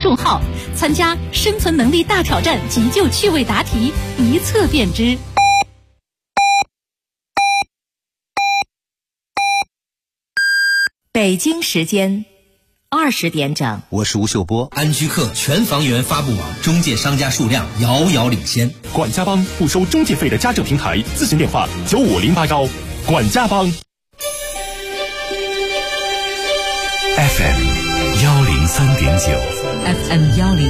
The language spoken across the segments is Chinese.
众号，参加生存能力大挑战急救趣味答题，一测便知。北京时间20点整， 我是吴秀波。 安居客全房源发布网，中介商家数量遥遥领先。 管家帮不收中介费的家政平台，咨询电话95081。管家帮。 FM 103.9 FM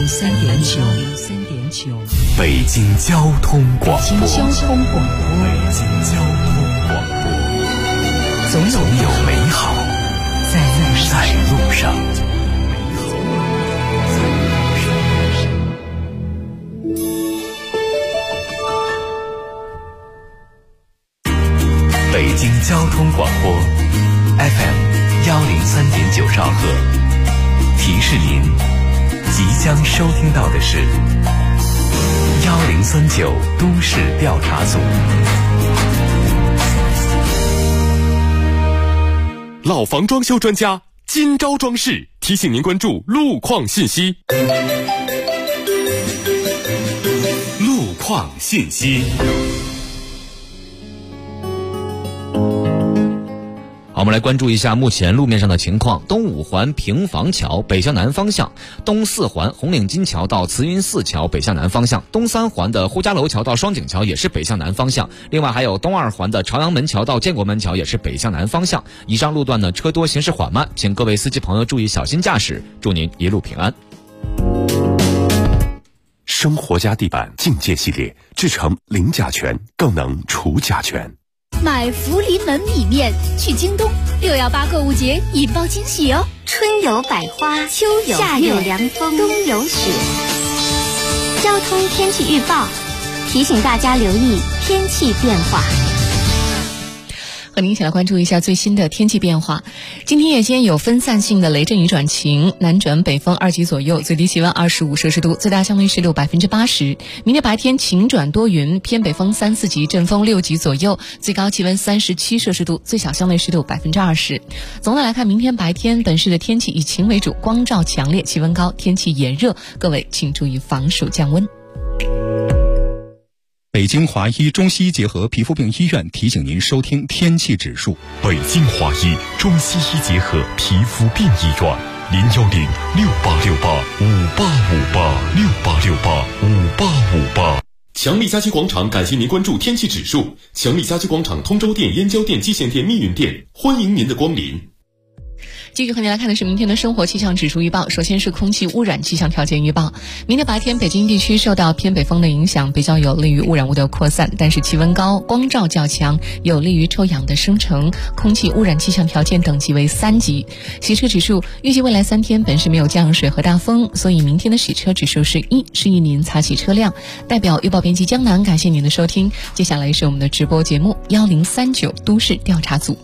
103.9， 北京交通广播。 北京交通广播， 总有美好在路上。北京交通广播 FM 103.9兆赫，提示您即将收听到的是1039都市调查组。 老房装修专家今朝装饰提醒您关注路况信息。路况信息。 好，我们来关注一下目前路面上的情况。东五环平房桥北向南方向，东四环红领巾桥到慈云寺桥北向南方向，东三环的呼家楼桥到双井桥也是北向南方向。另外还有东二环的朝阳门桥到建国门桥也是北向南方向。以上路段呢车多行驶缓慢，请各位司机朋友注意小心驾驶，祝您一路平安。 生活家地板境界系列制成零甲醛，更能除甲醛。 买福临门米面，去京东618购物节引爆惊喜哦！ 春有百花，秋有夏有凉风，冬有雪。交通天气预报提醒大家留意天气变化。 和您一起来关注一下最新的天气变化。今天夜间有分散性的雷阵雨转晴，南转北风2级左右，最低气温25摄氏度，最大相对湿度80%。明天白天晴转多云，偏北风3、4级，阵风6级左右，最高气温37摄氏度，最小相对湿度20%。总的来看，明天白天本市的天气以晴为主，光照强烈，气温高，天气炎热，各位请注意防暑降温。 北京华医中西医结合皮肤病医院提醒您收听天气指数。 北京华医中西医结合皮肤病医院，0106868585858，6885858。强力家居广场感谢您关注天气指数。强力家居广场通州店、燕郊店、蓟县店、密云店，欢迎您的光临。 继续和您来看的是明天的生活气象指数预报。首先是空气污染气象条件预报。明天白天北京地区受到偏北风的影响，比较有利于污染物的扩散，但是气温高，光照较强，有利于臭氧的生成，空气污染气象条件等级为3级。洗车指数预计未来3天本市没有降水和大风，所以明天的洗车指数是1，示意您擦洗车辆。代表预报编辑江南感谢您的收听。接下来是我们的直播节目1039都市调查组。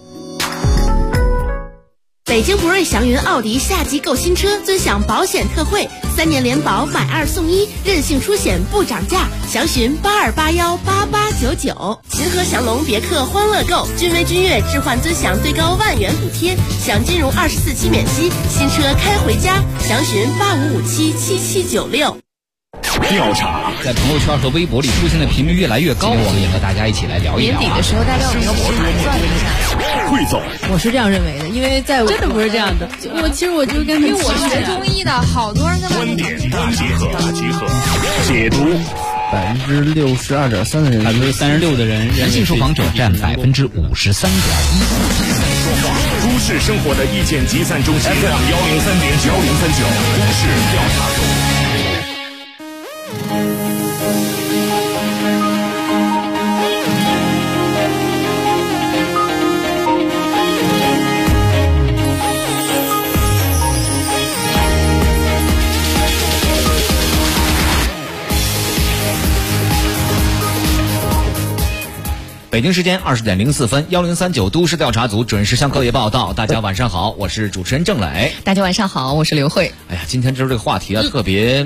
北京博瑞祥云奥迪夏季购新车尊享保险特惠，3年联保买2送1，任性出险不涨价，详询82818899。秦河祥龙别克欢乐购，君威君越置换尊享最高10000元补贴，享金融24期免息，新车开回家，详询85577796。 调查在朋友圈和微博里出现的频率越来越高，我们也和大家一起来聊一聊。 年底的时候，大家有没有算一下？ 汇总， 我是这样认为的，因为在我真的不是这样的。其实我就跟因为我是学中医的，好多人在观点大集合，解读。 62.3%的人 ，36%的人， 男性受访者占53.1%。 都市生活的意见集散中心 FM 103.9 1039都市调查组。 北京时间20点04分，1039都市调查组准时向各位报道。大家晚上好，我是主持人郑磊。 大家晚上好，我是刘慧。 哎呀，今天这个话题啊，特别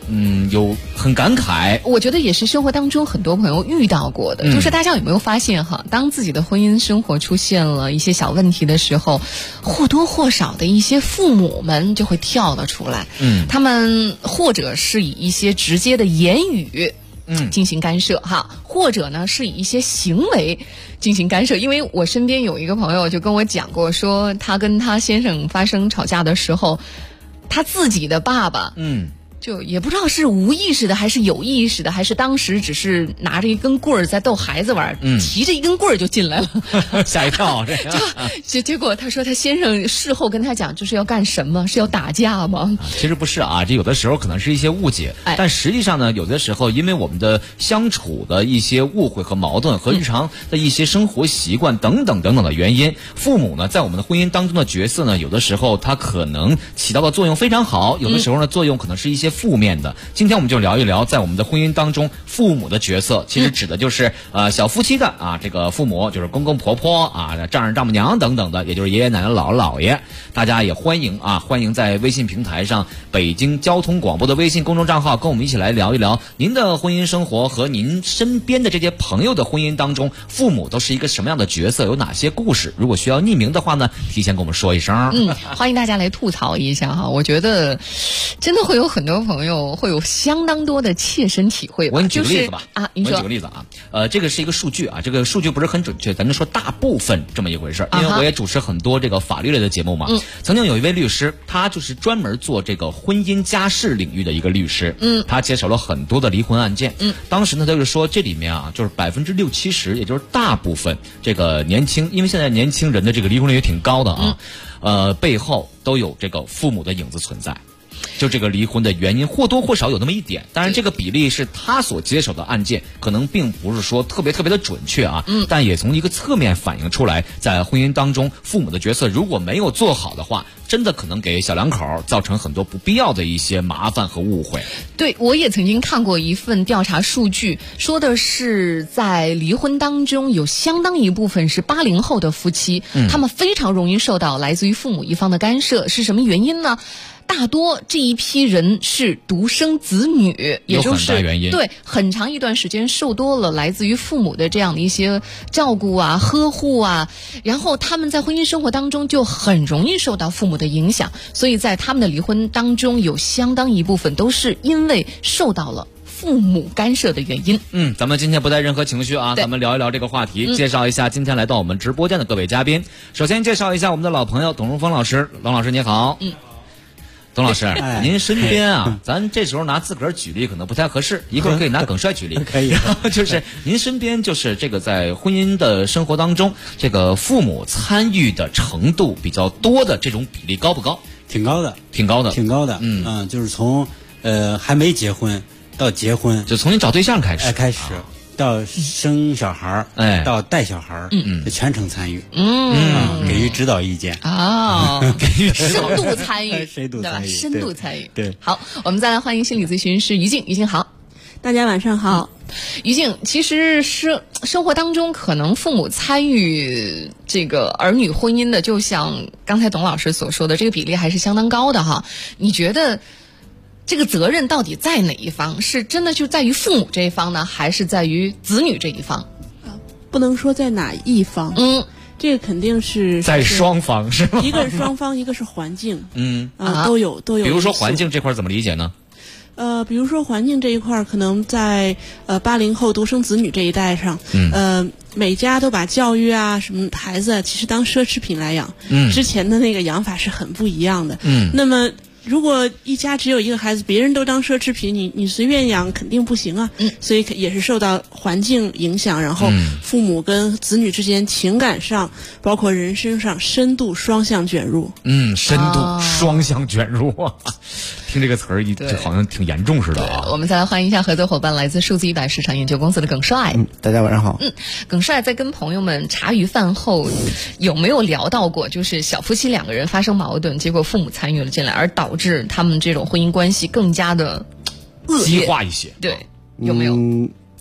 有很感慨。 我觉得也是生活当中很多朋友遇到过的，就是大家有没有发现哈，当自己的婚姻生活出现了一些小问题的时候，或多或少的一些父母们就会跳了出来，他们或者是以一些直接的言语进行干涉哈，或者呢是以一些行为进行干涉。因为我身边有一个朋友就跟我讲过，说他跟他先生发生吵架的时候，他自己的爸爸就也不知道是无意识的还是有意识的，还是当时只是拿着一根棍儿在逗孩子玩，提着一根棍儿就进来了， 吓一跳。 结果他说他先生事后跟他讲，这是要干什么？是要打架吗？ 其实不是啊，这有的时候可能是一些误解，但实际上呢，有的时候因为我们的相处的一些误会和矛盾，和日常的一些生活习惯等等等等的原因，父母呢在我们的婚姻当中的角色呢，有的时候他可能起到的作用非常好，有的时候呢作用可能是一些负面的。今天我们就聊一聊在我们的婚姻当中父母的角色，其实指的就是小夫妻的啊，这个父母就是公公婆婆啊、丈人丈母娘等等的，也就是爷爷奶奶姥姥姥爷。大家也欢迎在微信平台上北京交通广播的微信公众账号跟我们一起来聊一聊您的婚姻生活和您身边的这些朋友的婚姻当中，父母都是一个什么样的角色，有哪些故事。如果需要匿名的话呢，提前跟我们说一声。 欢迎大家来吐槽一下哈，我觉得真的会有很多朋友会有相当多的切身体会吧。 我给你举个例子吧。 您说。 我举个例子啊，这个是一个数据啊，这个数据不是很准确，咱就说大部分这么一回事。因为我也主持很多这个法律类的节目嘛。曾经有一位律师，他就是专门做这个婚姻家事领域的一个律师。他接手了很多的离婚案件。当时呢，他就说这里面啊，就是60%-70%，也就是大部分这个年轻，因为现在年轻人的这个离婚率也挺高的啊。背后都有这个父母的影子存在。就这个离婚的原因或多或少有那么一点，当然这个比例是他所接手的案件，可能并不是说特别的准确啊。但也从一个侧面反映出来，在婚姻当中父母的角色如果没有做好的话，真的可能给小两口造成很多不必要的一些麻烦和误会。 对，我也曾经看过一份调查数据，说的是在离婚当中有相当一部分是80后的夫妻，他们非常容易受到来自于父母一方的干涉。是什么原因呢？大多这一批人是独生子女，也就是有很大原因， 对，很长一段时间受多了来自于父母的这样的一些照顾啊、呵护啊，然后他们在婚姻生活当中就很容易受到父母的影响，所以在他们的离婚当中有相当一部分都是因为受到了父母干涉的原因。 咱们今天不带任何情绪啊，咱们聊一聊这个话题，介绍一下今天来到我们直播间的各位嘉宾。首先介绍一下我们的老朋友董荣峰老师。董老师你好。董老师，您身边啊，咱这时候拿自个儿举例可能不太合适，一会儿可以拿耿帅举例。 可以。 就是您身边就是这个在婚姻的生活当中，这个父母参与的程度比较多的这种比例高不高？ 挺高的。就是从还没结婚到结婚， 就从你找对象开始。 开始。到生小孩到带小孩全程参与，给予指导意见给予深度参与， 深度参与， 深度参与。 对， 好，我们再来欢迎心理咨询师于静。于静好， 大家晚上好。 于静，其实是生活当中可能父母参与这个儿女婚姻的，就像刚才董老师所说的，这个比例还是相当高的哈。你觉得这个责任到底在哪一方？是真的就在于父母这一方呢，还是在于子女这一方？ 不能说在哪一方，这个肯定是在双方，是吗？ 一个是双方，一个是环境，都有。 比如说环境这块怎么理解呢？ 比如说环境这一块，可能在80后独生子女这一代上，每家都把教育啊、什么孩子其实当奢侈品来养，之前的那个养法是很不一样的。那么如果一家只有一个孩子，别人都当奢侈品，你随便养肯定不行啊。所以也是受到环境影响，然后父母跟子女之间情感上，包括人生上深度双向卷入。 深度双向卷入听这个词儿这好像挺严重似的啊。 我们再来欢迎一下合作伙伴，来自数字100市场研究公司的耿帅。 大家晚上好。 耿帅在跟朋友们茶余饭后有没有聊到过，就是小夫妻2个人发生矛盾，结果父母参与了进来，而导致他们这种婚姻关系更加的恶劣激化一些？ 对，有没有？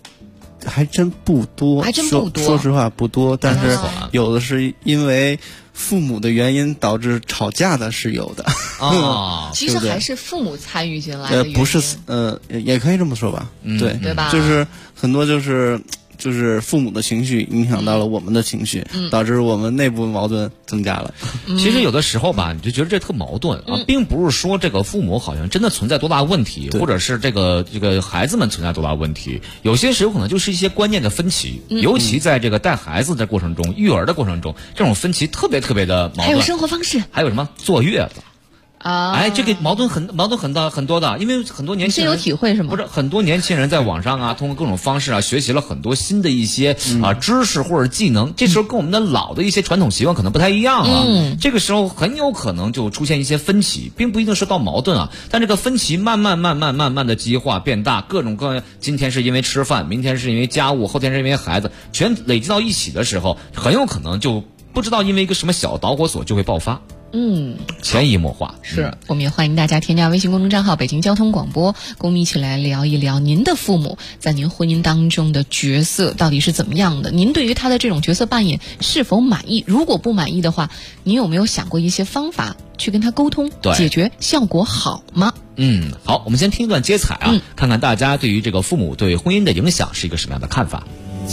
还真不多，说实话不多，但是有的是因为父母的原因导致吵架的是有的啊。其实还是父母参与进来的原因。 不是也可以这么说吧， 对吧？ 就是很多就是父母的情绪影响到了我们的情绪，导致我们内部矛盾增加了。 其实有的时候吧，你就觉得这特矛盾啊，并不是说这个父母好像真的存在多大问题，或者是这个孩子们存在多大问题，有些时候可能就是一些观念的分歧，尤其在这个带孩子的过程中、育儿的过程中，这种分歧特别特别的矛盾。 还有生活方式， 还有什么坐月子。这个矛盾很多的，因为很多年轻人深有体会是吗？ 不是，很多年轻人在网上啊，通过各种方式啊，学习了很多新的一些知识或者技能，这时候跟我们的老的一些传统习惯可能不太一样了。这个时候很有可能就出现一些分歧，并不一定是到矛盾啊，但这个分歧慢慢的激化变大，各种各样，今天是因为吃饭，明天是因为家务，后天是因为孩子，全累积到一起的时候，很有可能就不知道因为一个什么小导火索就会爆发。潜移默化。 是，我们也欢迎大家添加微信公众账号北京交通广播，跟我们一起来聊一聊您的父母在您婚姻当中的角色到底是怎么样的，您对于他的这种角色扮演是否满意，如果不满意的话，您有没有想过一些方法去跟他沟通，解决，效果好吗？ 好，我们先听一段接彩啊，看看大家对于这个父母对婚姻的影响是一个什么样的看法。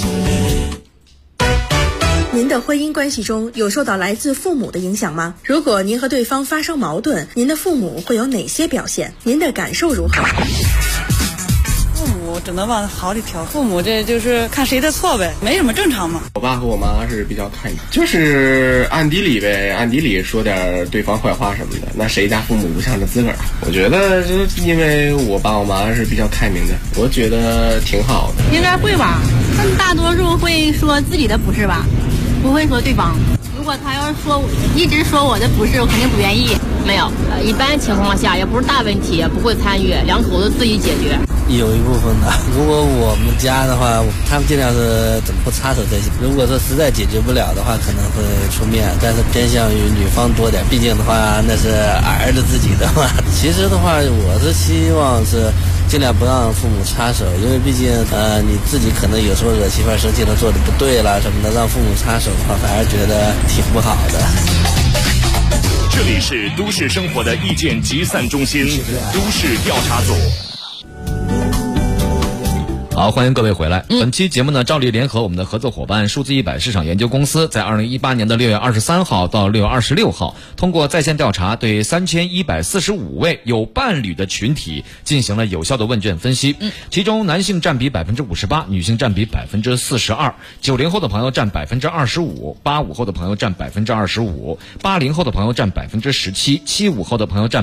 您的婚姻关系中有受到来自父母的影响吗？如果您和对方发生矛盾，您的父母会有哪些表现？您的感受如何？ 父母只能往好里挑，父母这就是看谁的错呗，没什么正常嘛。 我爸和我妈是比较开明，就是暗地里呗，暗地里说点对方坏话什么的，那谁家父母不向着自个儿？我觉得就是因为我爸我妈是比较开明的，我觉得挺好的。 应该会吧，但大多数会说自己的不是吧，不会说对方。如果他要是一直说我的不是，我肯定不愿意。没有，一般情况下也不是大问题，也不会参与，两口子自己解决。 有一部分的，如果我们家的话，他们尽量是怎么不插手这些。如果说实在解决不了的话，可能会出面，但是偏向于女方多点，毕竟的话那是儿子自己的嘛。其实的话，我是希望是尽量不让父母插手，因为毕竟你自己可能有时候惹媳妇生气了，做的不对啦什么的，让父母插手的话，反而觉得挺不好的。 这里是都市生活的意见集散中心，都市调查组。 好，欢迎各位回来。本期节目呢，照例联合我们的合作伙伴数字100市场研究公司，在2018年的6月23号到6月26号，通过在线调查，对3145位有伴侣的群体进行了有效的问卷分析。其中男性占比58%，女性占比42%，90后的朋友占25%，85后的朋友占25%，80后的朋友占17%，75后的朋友占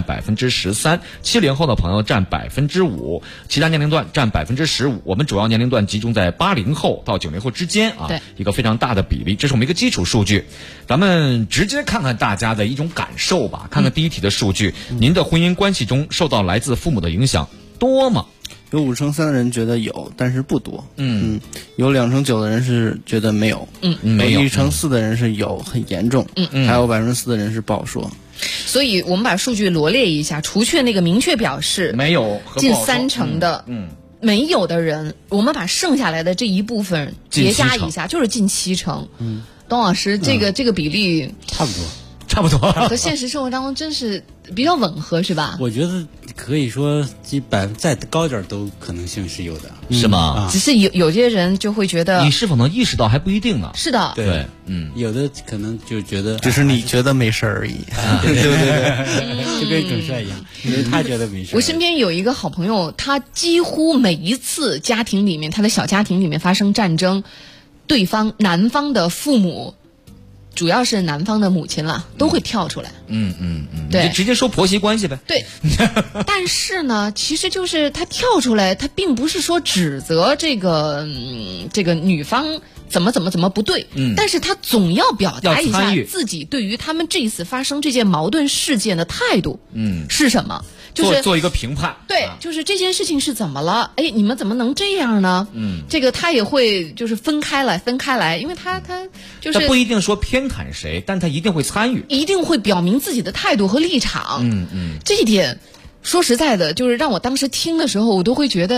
13%，70后的朋友占5%，其他年龄段占15%。我们主要年龄段集中在80后到90后之间啊，一个非常大的比例，这是我们一个基础数据。咱们直接看看大家的一种感受吧。看看第一题的数据，您的婚姻关系中受到来自父母的影响多吗？ 有5%的人觉得有，但是不多。有2%9%的人是觉得没有。 没有。 1%4%的人是有，很严重。还有4%的人是不好说。 所以我们把数据罗列一下，除却那个明确表示没有近30%的，没有的人，我们把剩下来的这一部分叠加一下，就是近70%。董老师，这个比例差不多， 和现实生活当中真是比较吻合，是吧？ 我觉得可以说再高点都可能性是有的， 是吗？ 只是有些人就会觉得， 你是否能意识到还不一定呢？ 是的， 对，有的可能就觉得只是你觉得没事而已， 对，就跟耿帅一样，因为他觉得没事。 我身边有一个好朋友，他几乎每一次家庭里面，他的小家庭里面发生战争，男方的父母。主要是男方的母亲了，都会跳出来。对， 就直接说婆媳关系呗。 对，但是呢，其实就是他跳出来，他并不是说指责这个女方怎么不对，但是他总要表达一下自己对于他们这一次发生这件矛盾事件的态度，是什么？就是做一个评判， 对，就是这件事情是怎么了？哎，你们怎么能这样呢？这个他也会就是分开来，因为他就是他不一定说偏袒谁，但他一定会参与， 一定会表明自己的态度和立场。这一点说实在的，就是让我当时听的时候，我都会觉得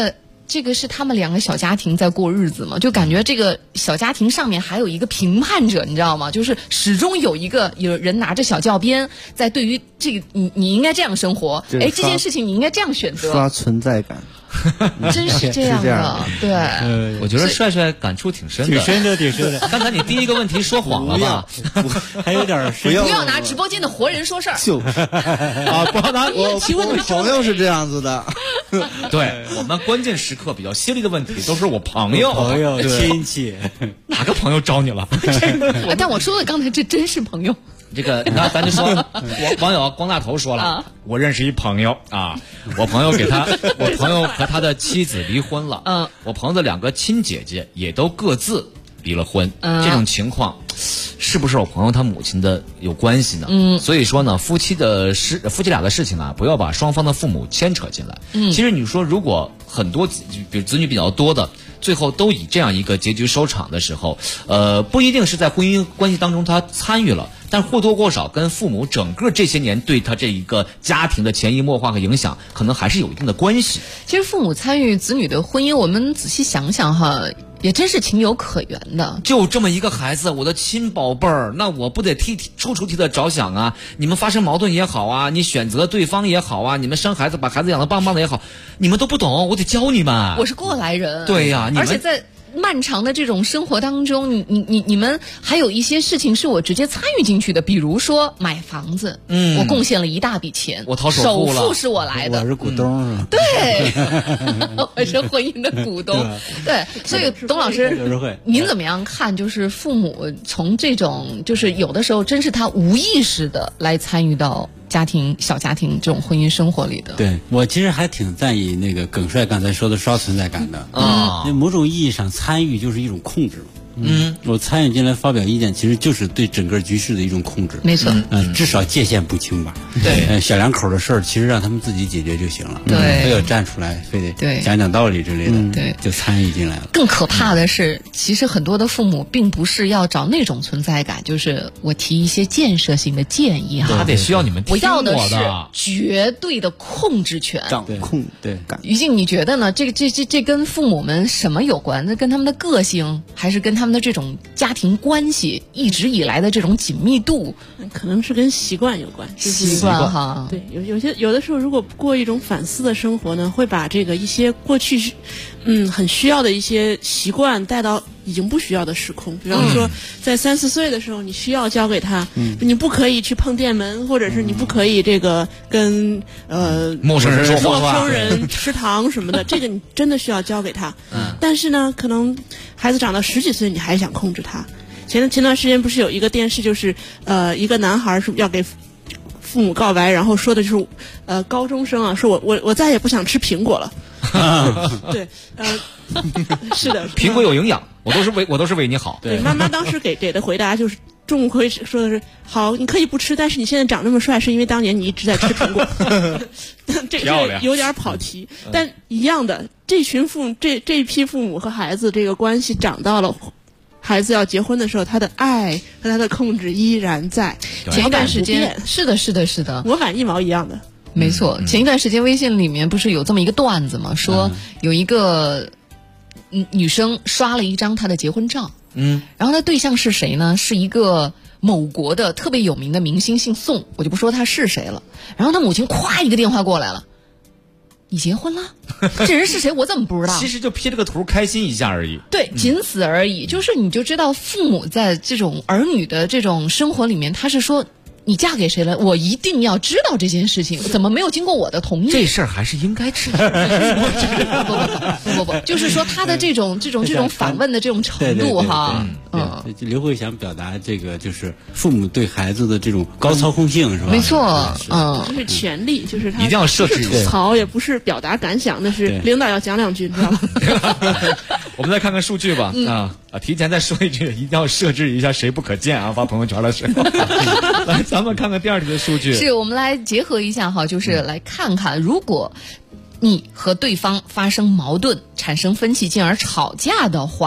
这个是他们两个小家庭在过日子嘛，就感觉这个小家庭上面还有一个评判者，你知道吗？就是始终有人拿着小教鞭在对于这个你应该这样生活，哎，这件事情你应该这样选择， 刷存在感。 真是这样的，对， 我觉得帅帅感触挺深的， 挺深的。 刚才你第一个问题说谎了吧？ 还有点不要拿直播间的活人说事儿， 不要拿我朋友是这样子的。 对，我们关键时刻比较犀利的问题都是我朋友亲戚， 哪个朋友招你了？ 但我说的刚才这真是朋友。 这个，你看，咱就说，网友光大头说了，我认识一朋友啊，我朋友和他的妻子离婚了，我朋友的2个亲姐姐也都各自离了婚，这种情况是不是我朋友他母亲的有关系呢？所以说呢，夫妻俩的事情啊，不要把双方的父母牵扯进来。其实你说，如果很多比如子女比较多的，最后都以这样一个结局收场的时候，不一定是在婚姻关系当中他参与了。但或多或少跟父母整个这些年对他这一个家庭的潜移默化和影响，可能还是有一定的关系。 其实父母参与子女的婚姻，我们仔细想想哈，也真是情有可原的。 就这么一个孩子，我的亲宝贝儿，那我不得处处替他着想啊！你们发生矛盾也好啊，你选择对方也好啊，你们生孩子把孩子养得棒棒的也好，你们都不懂，我得教你们。 我是过来人。 对呀， 而且在漫长的这种生活当中，你们还有一些事情是我直接参与进去的，比如说买房子，我贡献了一大笔钱， 我掏首付是我来的， 我是股东是吧？ 对，我是婚姻的股东，对，所以董老师，您怎么样看？就是父母从这种，就是有的时候真是他无意识的来参与到小家庭这种婚姻生活里的。 对，我其实还挺在意那个耿帅刚才说的刷存在感的啊。某种意义上，参与就是一种控制。我参与进来发表意见，其实就是对整个局势的一种控制。 没错， 至少界限不清吧。 对， 小两口的事儿，其实让他们自己解决就行了。 对， 非要站出来，非得讲道理之类的， 对， 就参与进来了。 更可怕的是，其实很多的父母并不是要找那种存在感，就是我提一些建设性的建议哈， 他得需要你们听我的。 我要的是绝对的控制权， 掌控。对， 于静，你觉得呢？这跟父母们什么有关？那跟他们的个性，还是跟他们的这种家庭关系一直以来的这种紧密度？ 可能是跟习惯有关。 习惯哈， 对，有的时候，如果过一种反思的生活呢，会把这个一些过去很需要的一些习惯带到已经不需要的时空。比方说，在3、4岁的时候，你需要教给他，你不可以去碰电门，或者是你不可以这个跟陌生人说话， 陌生人吃糖什么的，这个你真的需要教给他。但是呢，可能孩子长到10几岁，你还想控制他。前段时间不是有一个电视，就是一个男孩是要给父母告白，然后说的就是高中生啊，说我再也不想吃苹果了。对，是的， 苹果有营养，我都是为你好。 对，妈妈当时给的回答就是，仲辉说的是好，你可以不吃，但是你现在长这么帅，是因为当年你一直在吃苹果。这有点跑题，但一样的，这群父母这一批父母和孩子这个关系长到了。孩子要结婚的时候，他的爱和他的控制依然在。 前一段时间，是的， 模板一毛一样的。 没错，前一段时间微信里面不是有这么一个段子吗？说有一个女生刷了一张她的结婚照，然后她对象是谁呢？是一个某国的特别有名的明星，姓宋，我就不说他是谁了。然后他母亲咵一个电话过来了。你结婚了？这人是谁？我怎么不知道？ 其实就 P 了个图，开心一下而已。 对，仅此而已。就是你就知道，父母在这种儿女的这种生活里面，他是说。你嫁给谁了？我一定要知道这件事情，怎么没有经过我的同意？ 这事儿还是应该知道。 不，就是说他的这种反问的这种程度哈。 刘慧想表达这个就是父母对孩子的这种高操控性是吧？ 没错， 就是权力，就是他一定要设置吐槽，也不是表达感想，那是领导要讲两句，你知道吗？ 我们再看看数据吧。提前再说一句，一定要设置一下谁不可见啊！发朋友圈的时候。来，咱们看看第二题的数据。 是我们来结合一下哈，就是来看看，如果你和对方发生矛盾、产生分歧，进而吵架的话，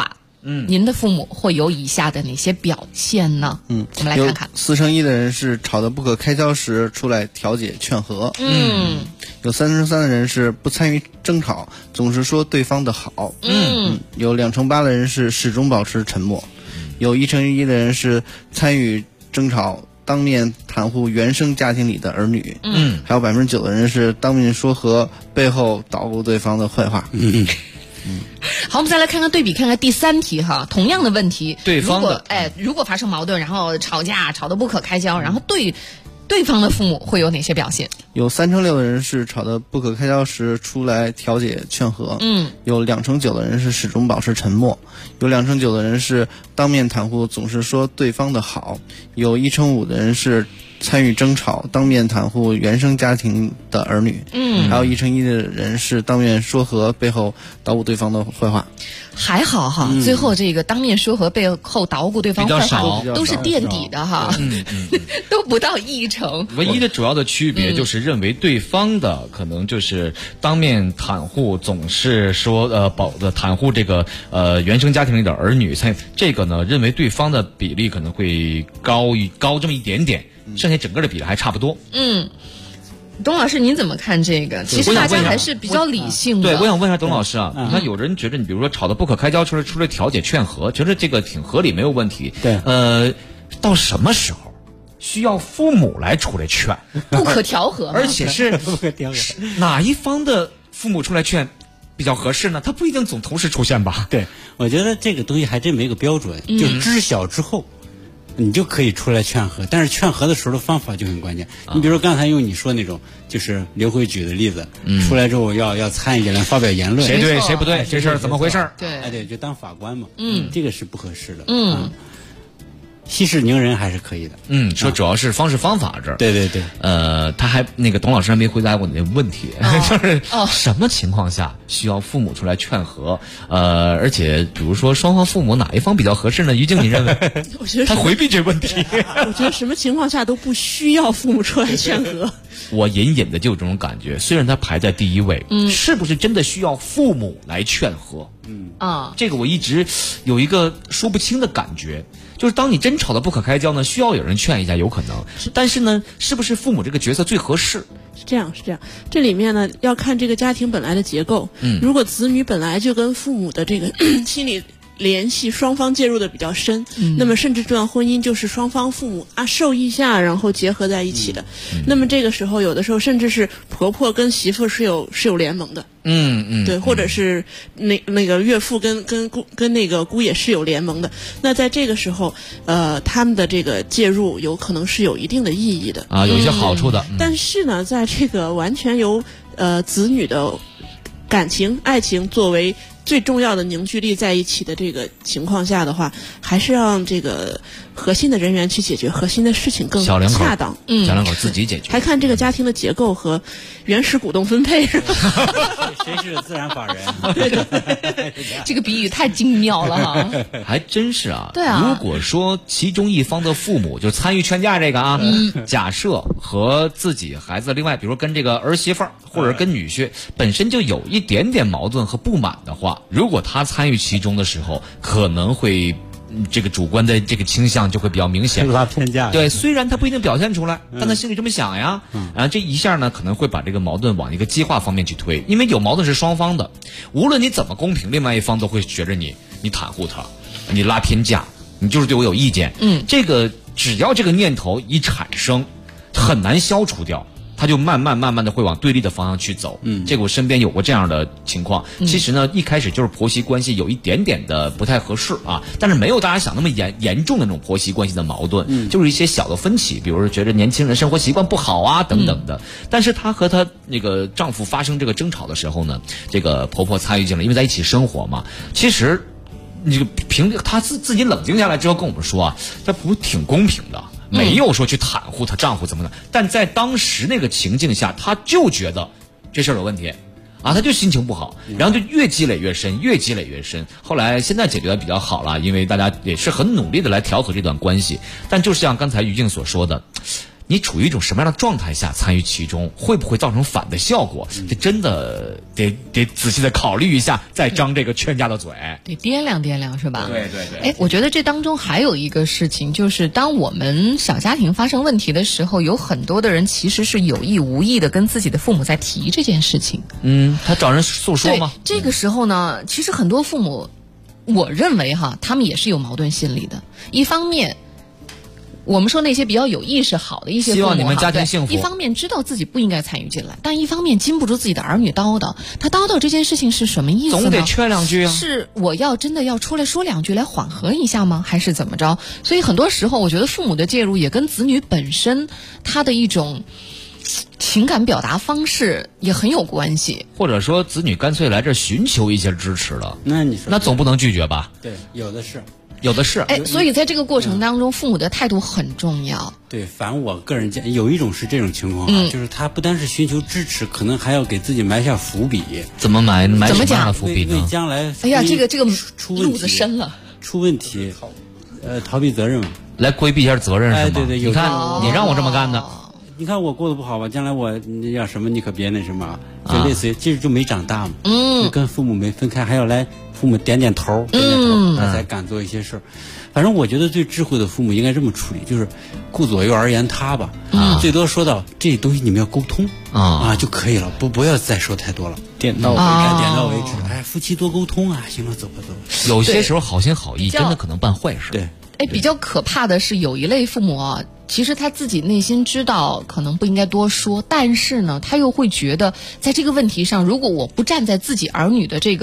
您的父母会有以下的哪些表现呢？我们来看看。 有41%的人是吵得不可开交时出来调解劝和。有33%的人是不参与争吵，总是说对方的好。有28%的人是始终保持沉默。有1%的人是参与争吵，当面袒护原生家庭里的儿女。还有9%的人是当面说和，背后捣鼓对方的坏话。 好，我们再来看看对比，看看第3题哈，同样的问题， 对方的如果发生矛盾，然后吵架吵得不可开交，然后对方的父母会有哪些表现？ 有36%的人是吵得不可开交时出来调解劝和。有2%9%的人是始终保持沉默。有2%9%的人是当面袒护，总是说对方的好。有1%5%的人是参与争吵，当面袒护原生家庭的儿女。还有1%1的人是当面说和，背后捣鼓对方的坏话。 还好哈，最后这个当面说和，背后捣鼓对方坏话都是垫底的哈，都不到1成。 唯一的主要的区别就是认为对方的可能就是当面袒护，总是说袒护这个原生家庭里的儿女，这个呢认为对方的比例可能会高这么一点点，剩下整个的比例还差不多。 董老师，您怎么看这个？其实大家还是比较理性的。 对，我想问一下董老师啊，你看有人觉得你比如说吵得不可开交出来调解劝和，觉得这个挺合理，没有问题。 对， 到什么时候需要父母来出来劝？ 不可调和， 而且是哪一方的父母出来劝比较合适呢？他不一定总同时出现吧？ 对，我觉得这个东西还真没个标准，就知晓之后。你就可以出来劝和，但是劝和的时候的方法就很关键。你比如说刚才用你说那种，就是刘辉举的例子，出来之后要参与进来发表言论， 谁对谁不对，这事儿怎么回事？ 对，就当法官嘛。这个是不合适的。息事宁人还是可以的。 说主要是方式方法这儿。 对。 他还董老师还没回答过你的问题，就是什么情况下需要父母出来劝和？而且比如说双方父母哪一方比较合适呢？于静，你认为？ 我觉得他回避这问题。 我觉得什么情况下都不需要父母出来劝和。 我隐隐的就有这种感觉，虽然他排在第1位，是不是真的需要父母来劝和？这个我一直有一个说不清的感觉。就是当你真吵得不可开交呢，需要有人劝一下，有可能。但是呢，是不是父母这个角色最合适？ 是这样。这里面呢，要看这个家庭本来的结构。如果子女本来就跟父母的这个心理联系双方介入的比较深，那么甚至这段婚姻就是双方父母受意下，然后结合在一起的。那么这个时候，有的时候甚至是婆婆跟媳妇是有联盟的。对，或者是那个岳父跟那个姑爷是有联盟的。那在这个时候，他们的这个介入有可能是有一定的意义的有一些好处的。 但是呢，在这个完全由子女的感情、爱情作为最重要的凝聚力在一起的这个情况下的话，还是让这个核心的人员去解决核心的事情更恰当。 小两口自己解决。 还看这个家庭的结构和原始股东分配是吧？ 谁是自然法人？ 对，这个比喻太精妙了哈。 还真是啊。 对啊。 如果说其中一方的父母就参与劝架这个假设和自己孩子另外比如说跟这个儿媳妇儿或者跟女婿本身就有一点点矛盾和不满的话，如果他参与其中的时候，可能会这个主观的这个倾向就会比较明显， 拉偏架。 对，虽然他不一定表现出来，但他心里这么想呀。然后这一下呢，可能会把这个矛盾往一个激化方面去推，因为有矛盾是双方的，无论你怎么公平，另外一方都会觉着你袒护他，你拉偏架，你就是对我有意见。这个只要这个念头一产生，很难消除掉。他就慢慢的会往对立的方向去走。这个我身边有过这样的情况。其实呢，一开始就是婆媳关系有一点点的不太合适啊，但是没有大家想那么严重的那种婆媳关系的矛盾，就是一些小的分歧，比如说觉得年轻人生活习惯不好啊等等的。但是她和她那个丈夫发生这个争吵的时候呢，这个婆婆参与进来，因为在一起生活嘛，其实这个她自己冷静下来之后跟我们说啊，她不挺公平的。没有说去袒护她丈夫怎么的，但在当时那个情境下，她就觉得这事儿有问题啊，她就心情不好，然后就越积累越深。后来现在解决的比较好了，因为大家也是很努力的来调和这段关系。但就是像刚才于静所说的， 你处于一种什么样的状态下参与其中，会不会造成反的效果？这真的得仔细的考虑一下，再张这个劝架的嘴， 得掂量掂量，是吧？ 对对对。 哎，我觉得这当中还有一个事情，就是当我们小家庭发生问题的时候，有很多的人其实是有意无意的跟自己的父母在提这件事情。 他找人诉说吗？ 对，这个时候呢，其实很多父母，我认为他们也是有矛盾心理的。一方面，我们说那些比较有意识好的一些父母， 希望你们家庭幸福。 一方面知道自己不应该参与进来，但一方面禁不住自己的儿女叨叨。他叨叨这件事情是什么意思呢？ 总得劝两句啊。 是我要真的要出来说两句来缓和一下吗？还是怎么着？所以很多时候，我觉得父母的介入也跟子女本身他的一种情感表达方式也很有关系。 或者说，子女干脆来这寻求一些支持了， 那你说， 那总不能拒绝吧？ 对，有的是。 哎，所以在这个过程当中，父母的态度很重要。 对，反我个人见有一种是这种情况就是他不单是寻求支持，可能还要给自己埋下伏笔。 怎么埋什么样的伏笔呢？ 为将来哎呀，这个路子深了， 出问题，逃避责任嘛， 来规避一下责任是吗？ 对对， 你看你让我这么干的。 你看我过得不好吧，将来我要什么你可别那什么，就类似于其实就没长大嘛。跟父母没分开，还要来父母点点头，他才敢做一些事儿。反正我觉得最智慧的父母应该这么处理，就是顾左右而言他吧。最多说到这东西你们要沟通就可以了，不要再说太多了，点到为止。哎，夫妻多沟通啊，行了，走吧。 有些时候好心好意真的可能办坏事。 对。 哎，比较可怕的是有一类父母其实他自己内心知道可能不应该多说，但是呢，他又会觉得在这个问题上，如果我不站在自己儿女的这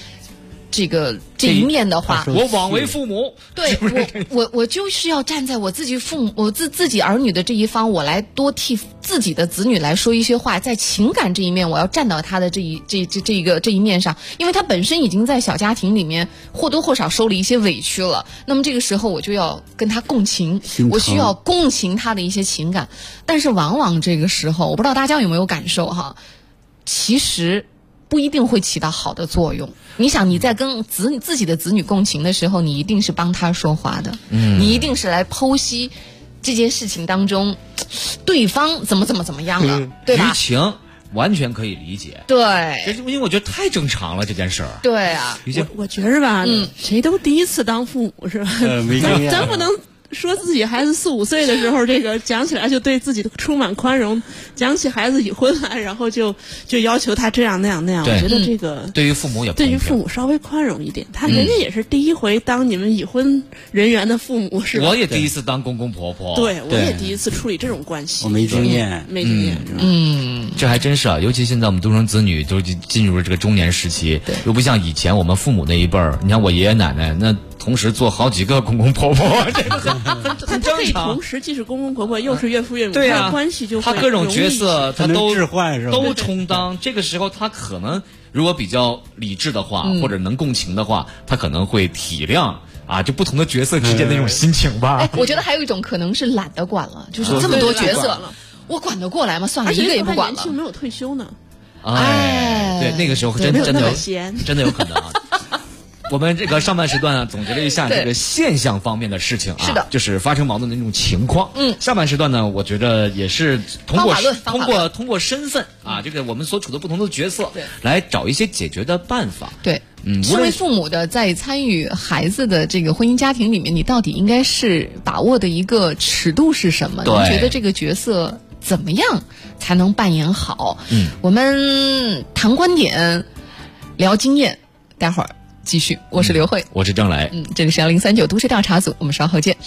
一面的话， 我枉为父母。 对，我就是要站在我自己父母、我自己儿女的这一方，我来多替自己的子女来说一些话，在情感这一面，我要站到他的这一面上，因为他本身已经在小家庭里面或多或少受了一些委屈了。那么这个时候，我就要跟他共情，我需要共情他的一些情感。但是往往这个时候，我不知道大家有没有感受其实不一定会起到好的作用。你想，你在跟自己的子女共情的时候，你一定是帮他说话的，你一定是来剖析这件事情当中对方怎么样了，对吧？ 舆情完全可以理解， 对， 因为我觉得太正常了这件事儿。 对啊， 我觉着吧，谁都第一次当父母是吧？咱不能说自己孩子4、5岁的时候，这个讲起来就对自己充满宽容，讲起孩子已婚来，然后就要求他这样那样。我觉得这个对于父母也对于父母稍微宽容一点，人家也是第一回当你们已婚人员的父母，是吧？ 我也第一次当公公婆婆， 对，我也第一次处理这种关系， 我没经验， 是吧？ 这还真是尤其现在我们独生子女都进入了这个中年时期，又不像以前我们父母那一辈儿，你看我爷爷奶奶那。同时做好几个公公婆婆，这个很正常。 同时既是公公婆婆，又是岳父岳母， 对呀， 关系就他各种角色他都置换是吧？ 都充当。这个时候他可能如果比较理智的话，或者能共情的话，他可能会体谅就不同的角色之间的那种心情吧。 我觉得还有一种可能是懒得管了，就是这么多角色，我管得过来吗？算了，一个也不管了。 年轻没有退休呢。 对，那个时候真的有可能我们这个上半时段呢，总结了一下这个现象方面的事情是的， 就是发生矛盾的那种情况。下半时段呢，我觉得也是通过身份这个我们所处的不同的角色，来找一些解决的办法。 对，身为父母的，在参与孩子的这个婚姻家庭里面，你到底应该是把握的一个尺度是什么？你觉得这个角色怎么样才能扮演好？我们谈观点，聊经验，待会儿继续。我是刘慧， 我是郑磊。 这里是1039都市调查组，我们稍后见。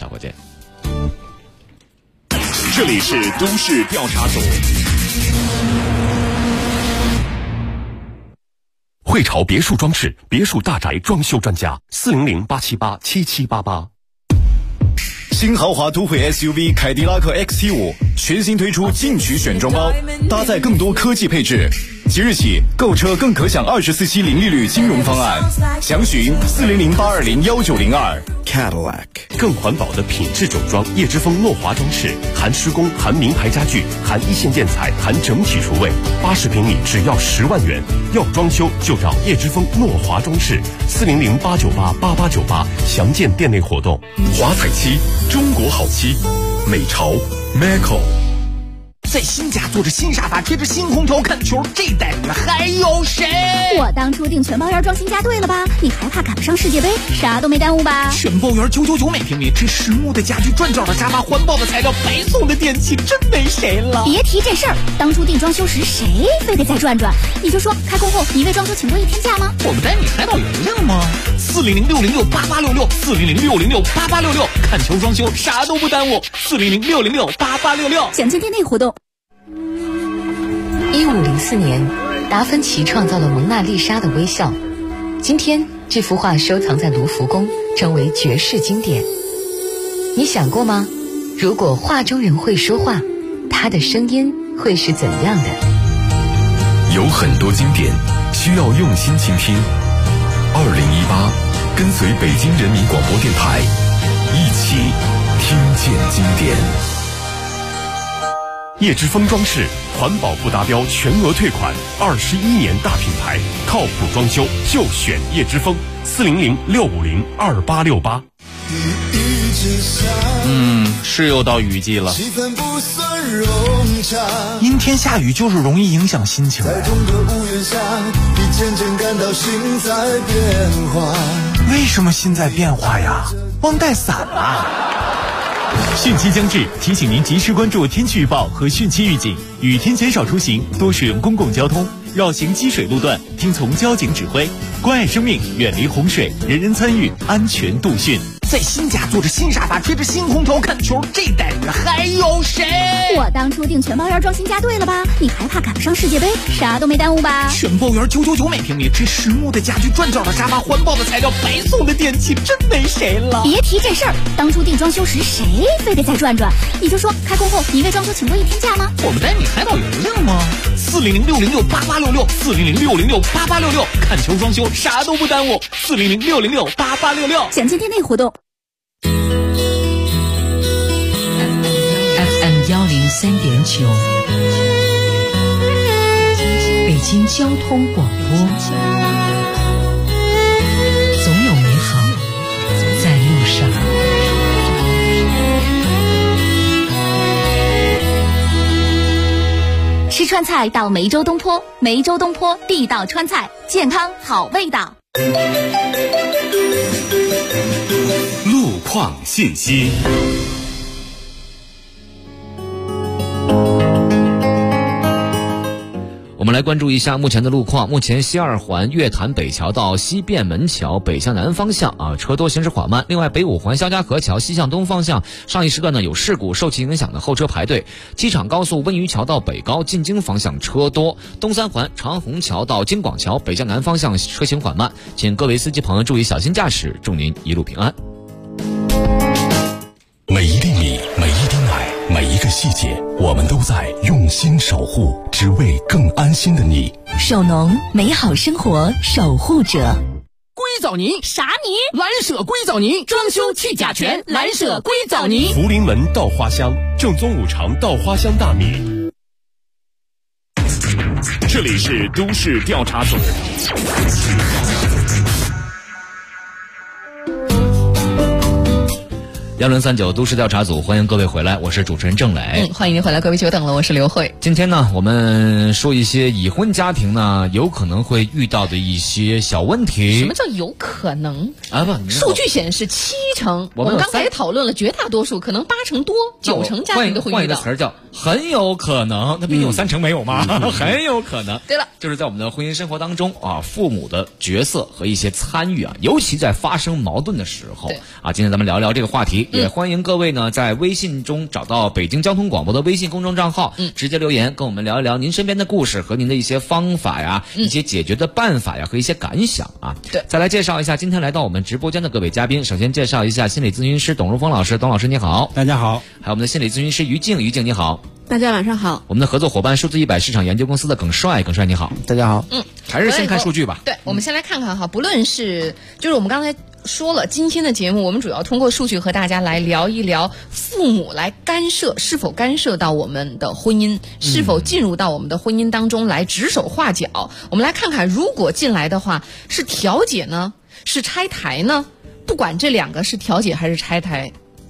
这里是都市调查组。汇潮别墅装饰别墅大宅装修专家，400-878-7788。 新豪华都会 SUV 凯迪拉克 XT5 全新推出进取选装包，搭载更多科技配置。即日起购车更可享24期零利率金融方案，详询400-820-1902。 Cadillac 更环保的品质整装，叶之峰诺华装饰，含施工，含名牌家具，含一线建材，含整体厨卫，80平米只要10万元。要装修就找叶之峰诺华装饰，400-898-8898，详见店内活动。华彩漆，中国好漆，美潮 Macco。 在新家坐着新沙发，贴着新空调看球，这待遇还有谁？ 我当初订全包园装新家对了吧？你还怕赶不上世界杯？啥都没耽误吧？ 全包园999每平米，这实木的家具、转角的沙发、环保的材料、白送的电器，真没谁了。 别提这事儿，当初订装修时谁非得再转转？你就说开工后你为装修请过1天假吗？ 我们带你海岛邮量吗？400-606-8866，400-606-8866，看球装修啥都不耽误，400-606-8866。 详情店内活动。 1504年，达芬奇创造了蒙娜丽莎的微笑。今天，这幅画收藏在卢浮宫，成为绝世经典。你想过吗？如果画中人会说话，他的声音会是怎样的？ 有很多经典需要用心倾听。2018，跟随北京人民广播电台，一起听见经典。 叶之峰装饰环保不达标全额退款，21年大品牌，靠谱装修就选叶之峰，400-650-2868。 是又到雨季了，阴天下雨就是容易影响心情。在众多屋檐下，你渐渐感到心在变化。为什么心在变化呀？忘带伞了。 汛期将至，提醒您及时关注天气预报和汛期预警，雨天减少出行，多使用公共交通，绕行积水路段，听从交警指挥，关爱生命，远离洪水，人人参与，安全度汛。 在新家坐着新沙发，贴着新空调看球，这待遇还有谁？ 我当初订全包园装新家对了吧？你还怕赶不上世界杯？啥都没耽误吧？ 全包园999每平米，这实木的家具、转角的沙发、环保的材料、白送的电器，真没谁了。 别提这事儿，当初订装修时谁非得再转转？你就说开工后你为装修请过1天假吗？ 我们带你海岛邮量吗？400-606-8866，400-606-8866，看球装修啥都不耽误，400-606-8866。 详情店内活动。 FM103.9，北京交通广播，总有美好在路上。 吃川菜到梅州东坡，梅州东坡地道川菜，健康好味道。 路况信息。 我们来关注一下目前的路况。目前西二环月坛北桥到西便门桥北向南方向车多，行驶缓慢。另外，北五环肖家河桥西向东方向上一时段呢有事故，受其影响的后车排队。机场高速温榆桥到北高进京方向车多。东三环长虹桥到京广桥北向南方向车行缓慢，请各位司机朋友注意小心驾驶，祝您一路平安。 每一粒米，每一滴奶，每一个细节，我们都在用心守护，只为更安心的你。 手农，美好生活守护者。 硅藻泥啥泥？ 蓝舍硅藻泥，装修去甲醛，蓝舍硅藻泥。 福临门稻花香，正宗5常稻花香大米。这里是都市调查组。 1039都市调查组，欢迎各位回来，我是主持人郑磊。 欢迎您回来，各位久等了，我是刘慧。 今天呢，我们说一些已婚家庭呢有可能会遇到的一些小问题。 什么叫有可能啊？不， 数据显示70%，我们刚才也讨论了，绝大多数可能8成多、9成家庭都会遇到。 换一个词儿叫很有可能，那毕竟有3成没有吗？很有可能。 对了， 就是在我们的婚姻生活当中父母的角色和一些参与尤其在发生矛盾的时候今天咱们聊一聊这个话题。也欢迎各位呢在微信中找到北京交通广播的微信公众账号，直接留言跟我们聊一聊您身边的故事和您的一些方法呀，一些解决的办法呀和一些感想对， 再来介绍一下今天来到我们直播间的各位嘉宾。首先介绍一下心理咨询师董如峰老师，董老师你好。 大家好。 还有我们的心理咨询师于静，于静你好。 大家晚上好。 我们的合作伙伴数字100市场研究公司的耿帅，耿帅你好。 大家好。 还是先看数据吧。 对，我们先来看看不论是就是我们刚才说了，今天的节目我们主要通过数据和大家来聊一聊父母来干涉，是否干涉到我们的婚姻，是否进入到我们的婚姻当中来指手画脚。我们来看看，如果进来的话，是调解呢，是拆台呢？不管这两个是调解还是拆台，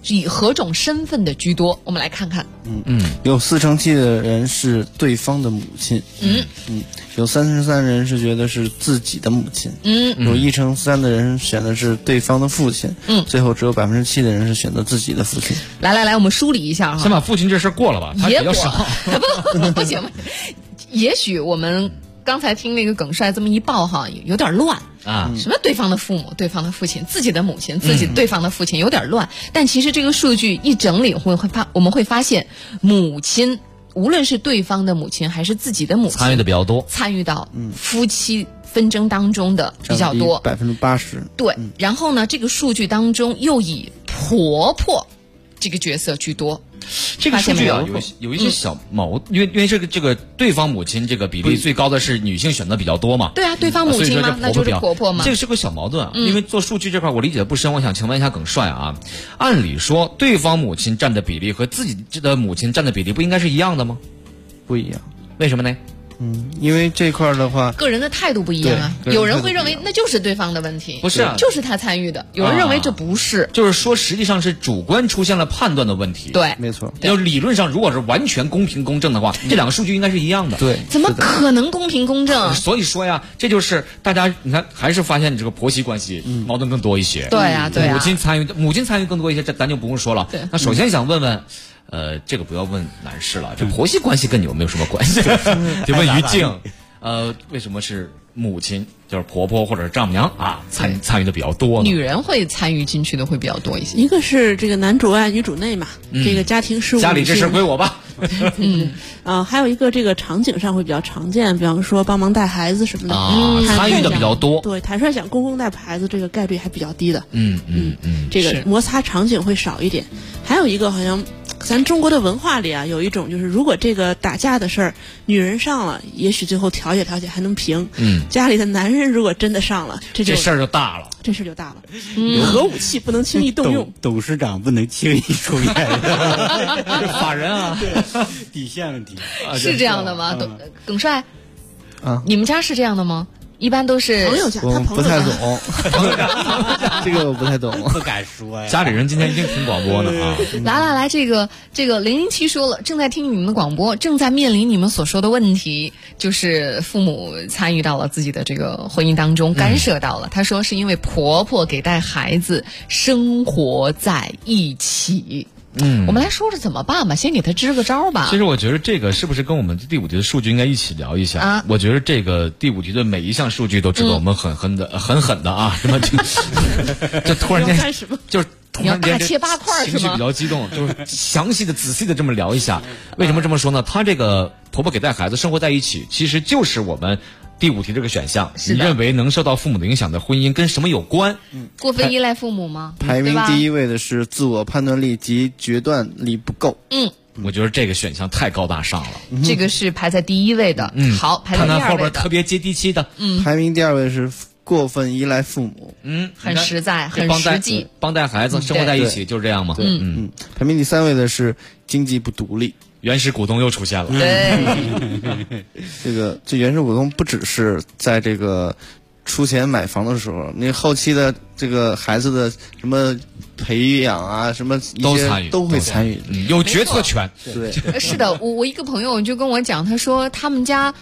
以何种身份的居多？我们来看看。 有47%的人是对方的母亲。有33%人是觉得是自己的母亲。有1/3的人选的是对方的父亲。最后只有7%的人是选择自己的父亲。 来，我们梳理一下哈。 先把父亲这事过了吧，他比较少。 不行，也许我们刚才听那个耿帅这么一报哈，有点乱啊。什么对方的父母、对方的父亲、自己的母亲、自己对方的父亲，有点乱。但其实这个数据一整理我们会发现，母亲无论是对方的母亲还是自己的母亲， 参与的比较多， 参与到夫妻纷争当中的比较多 ，80%。 对，然后呢，这个数据当中又以婆婆这个角色居多。 这个数据啊，有一些小因为这个对方母亲这个比例最高的是女性选择比较多嘛？ 对啊，对方母亲嘛，那就是婆婆嘛。 这个是个小矛盾啊，因为做数据这块我理解的不深，我想请问一下耿帅啊，按理说对方母亲占的比例和自己的母亲占的比例不应该是一样的吗？ 不一样， 为什么呢？ 因为这块的话， 个人的态度不一样啊。有人会认为那就是对方的问题， 不是啊， 就是他参与的。有人认为这不是， 就是说实际上是主观出现了判断的问题。 对， 没错。 要理论上如果是完全公平公正的话，这两个数据应该是一样的。 对， 怎么可能公平公正？ 所以说呀，这就是大家你看还是发现你这个婆媳关系矛盾更多一些。 对呀，对呀。 母亲参与更多一些，这咱就不用说了。 对。 那首先想问问。这个不要问男士了，这婆媳关系跟你有没有什么关系？就问于静，为什么是母亲，就是婆婆或者是丈母娘啊，参与的比较多呢？ 女人会参与进去的会比较多一些。 一个是这个男主外女主内嘛，这个家庭事务， 家里这事归我吧。 还有一个这个场景上会比较常见，比方说帮忙带孩子什么的， 参与的比较多。 对，坦率讲，公公带孩子这个概率还比较低的。这个摩擦场景会少一点。还有一个好像咱中国的文化里啊，有一种就是如果这个打架的事儿女人上了，也许最后调解还能平。家里的男人如果真的上了，这事儿就大了。 这事就大了，核武器不能轻易动用， 董事长不能轻易出面， 法人啊， 底线问题是这样的吗？耿帅啊，你们家是这样的吗？一般都是朋友家， 我不太懂，这个我不太懂， 不敢说呀。 家里人今天一定听广播的啊！ 来，这个007说了，正在听你们的广播，正在面临你们所说的问题，就是父母参与到了自己的这个婚姻当中，干涉到了。他说是因为婆婆给带孩子生活在一起。我们来说说怎么办吧，先给他支个招吧。 其实我觉得这个是不是跟我们第5题的数据应该一起聊一下啊？我觉得这个第5题的每一项数据都值得我们狠狠的啊！什么就突然间就是突然间大切8块情绪比较激动，就是详细的仔细的这么聊一下。为什么这么说呢？他这个婆婆给带孩子生活在一起，其实就是我们第5题这个选项，你认为能受到父母的影响的婚姻跟什么有关？ 过分依赖父母吗？ 排名第1位的是自我判断力及决断力不够。 我觉得这个选项太高大上了。 这个是排在第1位的。好，排在第2位的。 看后边特别接地气的。 排名第2位是过分依赖父母。 很实在，很实际。 帮带孩子生活在一起就是这样嘛。 排名第3位的是经济不独立。 原始股东又出现了。 对， 这原始股东不只是在这个出钱买房的时候，那后期的这个孩子的什么培养啊，什么都会参与， 有决策权。 对， 是的，我一个朋友就跟我讲，他说他们家，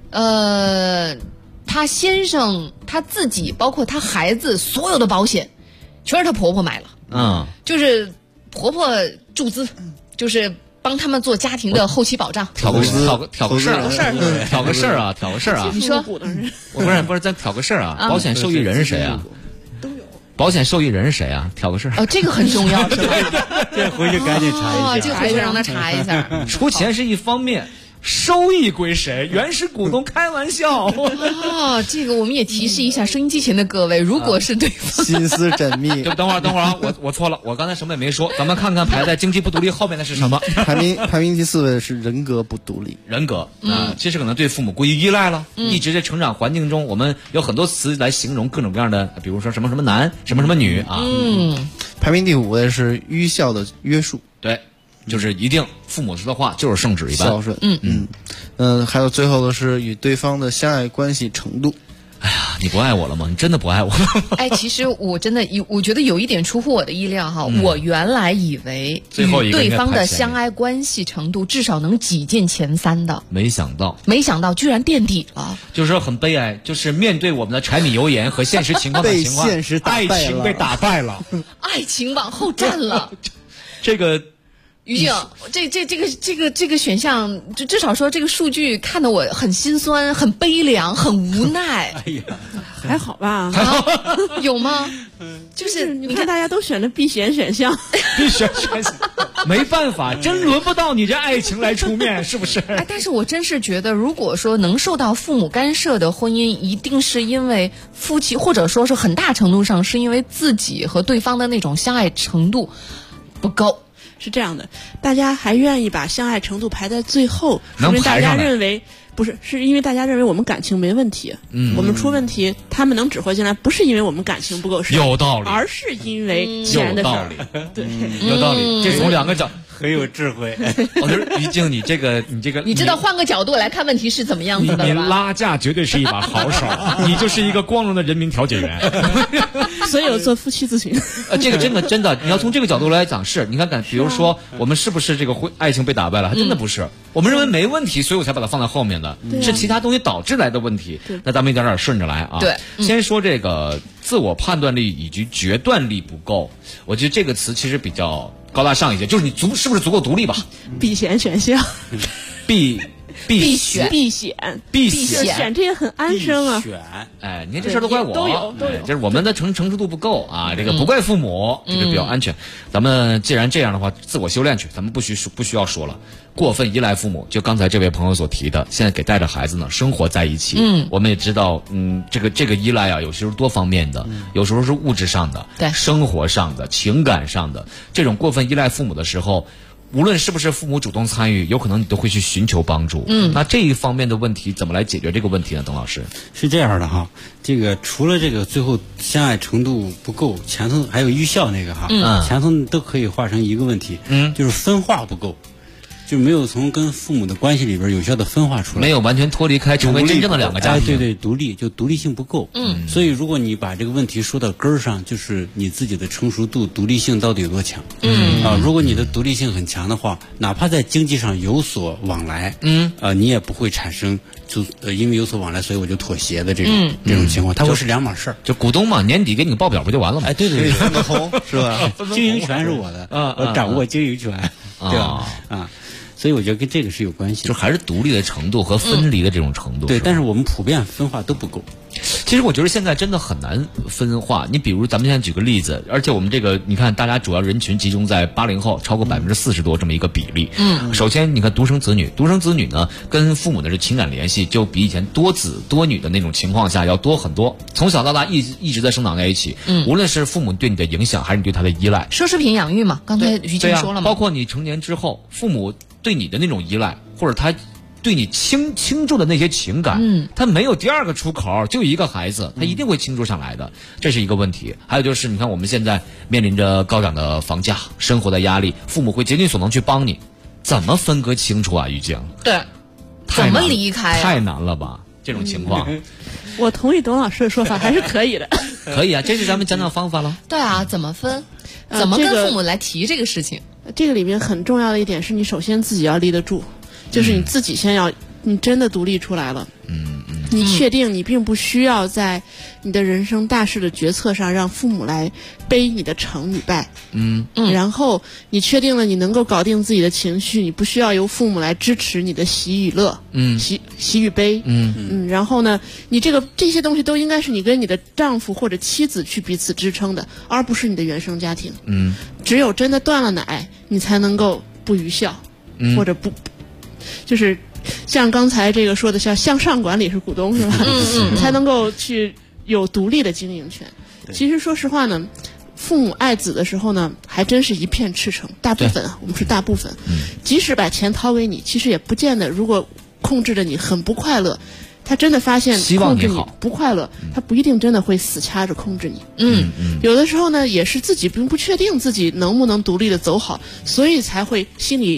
他先生他自己，包括他孩子所有的保险，全是他婆婆买了。就是婆婆注资，就是帮他们做家庭的后期保障， 挑个事儿啊！ 你说， 不是，咱挑个事儿啊！保险受益人是谁啊？保险受益人是谁啊？挑个事儿。 这个很重要，是吧？ 这回去赶紧查一下。 这回去让他查一下。 出钱是一方面。收益归谁？原始股东开玩笑这个我们也提示一下收音机前的各位，如果是对方心思缜密。 等会儿啊，我错了，我刚才什么也没说。咱们看看排在经济不独立后面的是什么？ 排名第4位的是人格不独立。 人格其实可能对父母过于依赖了，一直在成长环境中，我们有很多词来形容各种各样的，比如说什么什么男，什么什么女啊。 排名第5位是愚孝的约束。 对。就是一定父母说的话就是圣旨一般孝顺。还有最后的是与对方的相爱关系程度。 哎呀，你不爱我了吗？你真的不爱我了吗？ 哎，其实我真的我觉得有一点出乎我的意料哈。我原来以为与对方的相爱关系程度至少能挤进前3的， 没想到居然垫底了。 就是说很悲哀，就是面对我们的柴米油盐和现实情况的情况，爱情被打败了， 爱情往后站了。 这个。 于静，这个选项，就至少说这个数据看得我很心酸、很悲凉、很无奈。 哎呀， 还好吧？ 有吗？ 就是你看大家都选的避嫌选项， 避嫌选项，没办法，真轮不到你这爱情来出面，是不是？ 哎，但是我真是觉得，如果说能受到父母干涉的婚姻，一定是因为夫妻，或者说是很大程度上是因为自己和对方的那种相爱程度不够。 是这样的，大家还愿意把相爱程度排在最后，说明大家认为不是，是因为大家认为我们感情没问题，我们出问题，他们能指挥进来，不是因为我们感情不够深， 有道理， 而是因为钱的事儿，对， 有道理，这从2个角。 很有智慧。 我说于静，你这个， 你知道换个角度来看问题是怎么样子的吧？ 你拉架绝对是一把好手，你就是一个光荣的人民调解员。 所以我做夫妻咨询。 这个真的，你要从这个角度来讲是，你看，比如说我们是不是这个爱情被打败了？还真的不是，我们认为没问题，所以我才把它放在后面的，是其他东西导致来的问题。那咱们一点点顺着来啊。 对， 先说这个自我判断力以及决断力不够，我觉得这个词其实比较高大上一些，就是你是不是足够独立吧？ 避嫌选项， 避险， 选这也很安生啊。 哎，你看这事儿都怪我， 都有， 就是我们的成熟度不够啊，这个不怪父母，这个比较安全。咱们既然这样的话，自我修炼去，咱们不需要说了。过分依赖父母，就刚才这位朋友所提的，现在给带着孩子呢生活在一起。我们也知道，这个依赖啊，有时候多方面的，有时候是物质上的， 对， 生活上的、情感上的，这种过分依赖父母的时候。无论是不是父母主动参与，有可能你都会去寻求帮助。那这一方面的问题怎么来解决这个问题呢？董老师是这样的哈，这个除了这个最后相爱程度不够，前头还有预效那个哈，前头都可以化成一个问题，就是分化不够。就没有从跟父母的关系里边有效的分化出来， 没有完全脱离开，成为真正的两个家庭。 对，独立性不够。所以如果你把这个问题说到根儿上，就是你自己的成熟度、独立性到底有多强？如果你的独立性很强的话，哪怕在经济上有所往来，你也不会产生因为有所往来，所以我就妥协的这种情况，它会是两码事儿。 就股东嘛，年底给你个报表不就完了吗？ 哎，对， 分个红是吧？ 经营权是我的，我掌握经营权，对吧？所以我觉得跟这个是有关系的， 就还是独立的程度和分离的这种程度。 对，但是我们普遍分化都不够。 其实我觉得现在真的很难分化。你比如咱们现在举个例子，而且我们这个你看，大家主要人群集中在80后，超过40%多这么一个比例。首先你看独生子女呢，跟父母的这情感联系就比以前多子多女的那种情况下要多很多。从小到大一直在生长在一起，无论是父母对你的影响，还是你对他的依赖。 奢侈品养育嘛，刚才于静说了嘛， 包括你成年之后，父母对你的那种依赖，或者他对你倾注的那些情感，他没有第二个出口，就一个孩子，他一定会倾注上来的，这是一个问题。还有就是，你看我们现在面临着高涨的房价、生活的压力，父母会竭尽所能去帮你，怎么分割清楚啊？于静， 对，怎么离开？ 太难了吧？这种情况， 我同意董老师的说法，还是可以的。 可以啊，这是咱们讲方法了。 对啊，怎么分？怎么跟父母来提这个事情？ 这个里面很重要的一点是你首先自己要立得住，就是你自己先要，你真的独立出来了，你确定你并不需要在你的人生大事的决策上让父母来背你的成与败，然后你确定了你能够搞定自己的情绪，你不需要由父母来支持你的喜与乐，喜与悲，然后呢，你这些东西都应该是你跟你的丈夫或者妻子去彼此支撑的，而不是你的原生家庭，只有真的断了奶，你才能够不愚孝，或者不，就是像刚才这个说的，像向上管理是股东是吧？你才能够去有独立的经营权。其实说实话呢，父母爱子的时候呢，还真是一片赤诚，大部分我们是大部分，即使把钱掏给你，其实也不见得，如果控制着你很不快乐，他真的发现控制你不快乐，他不一定真的会死掐着控制你。有的时候呢，也是自己并不确定自己能不能独立的走好，所以才会心里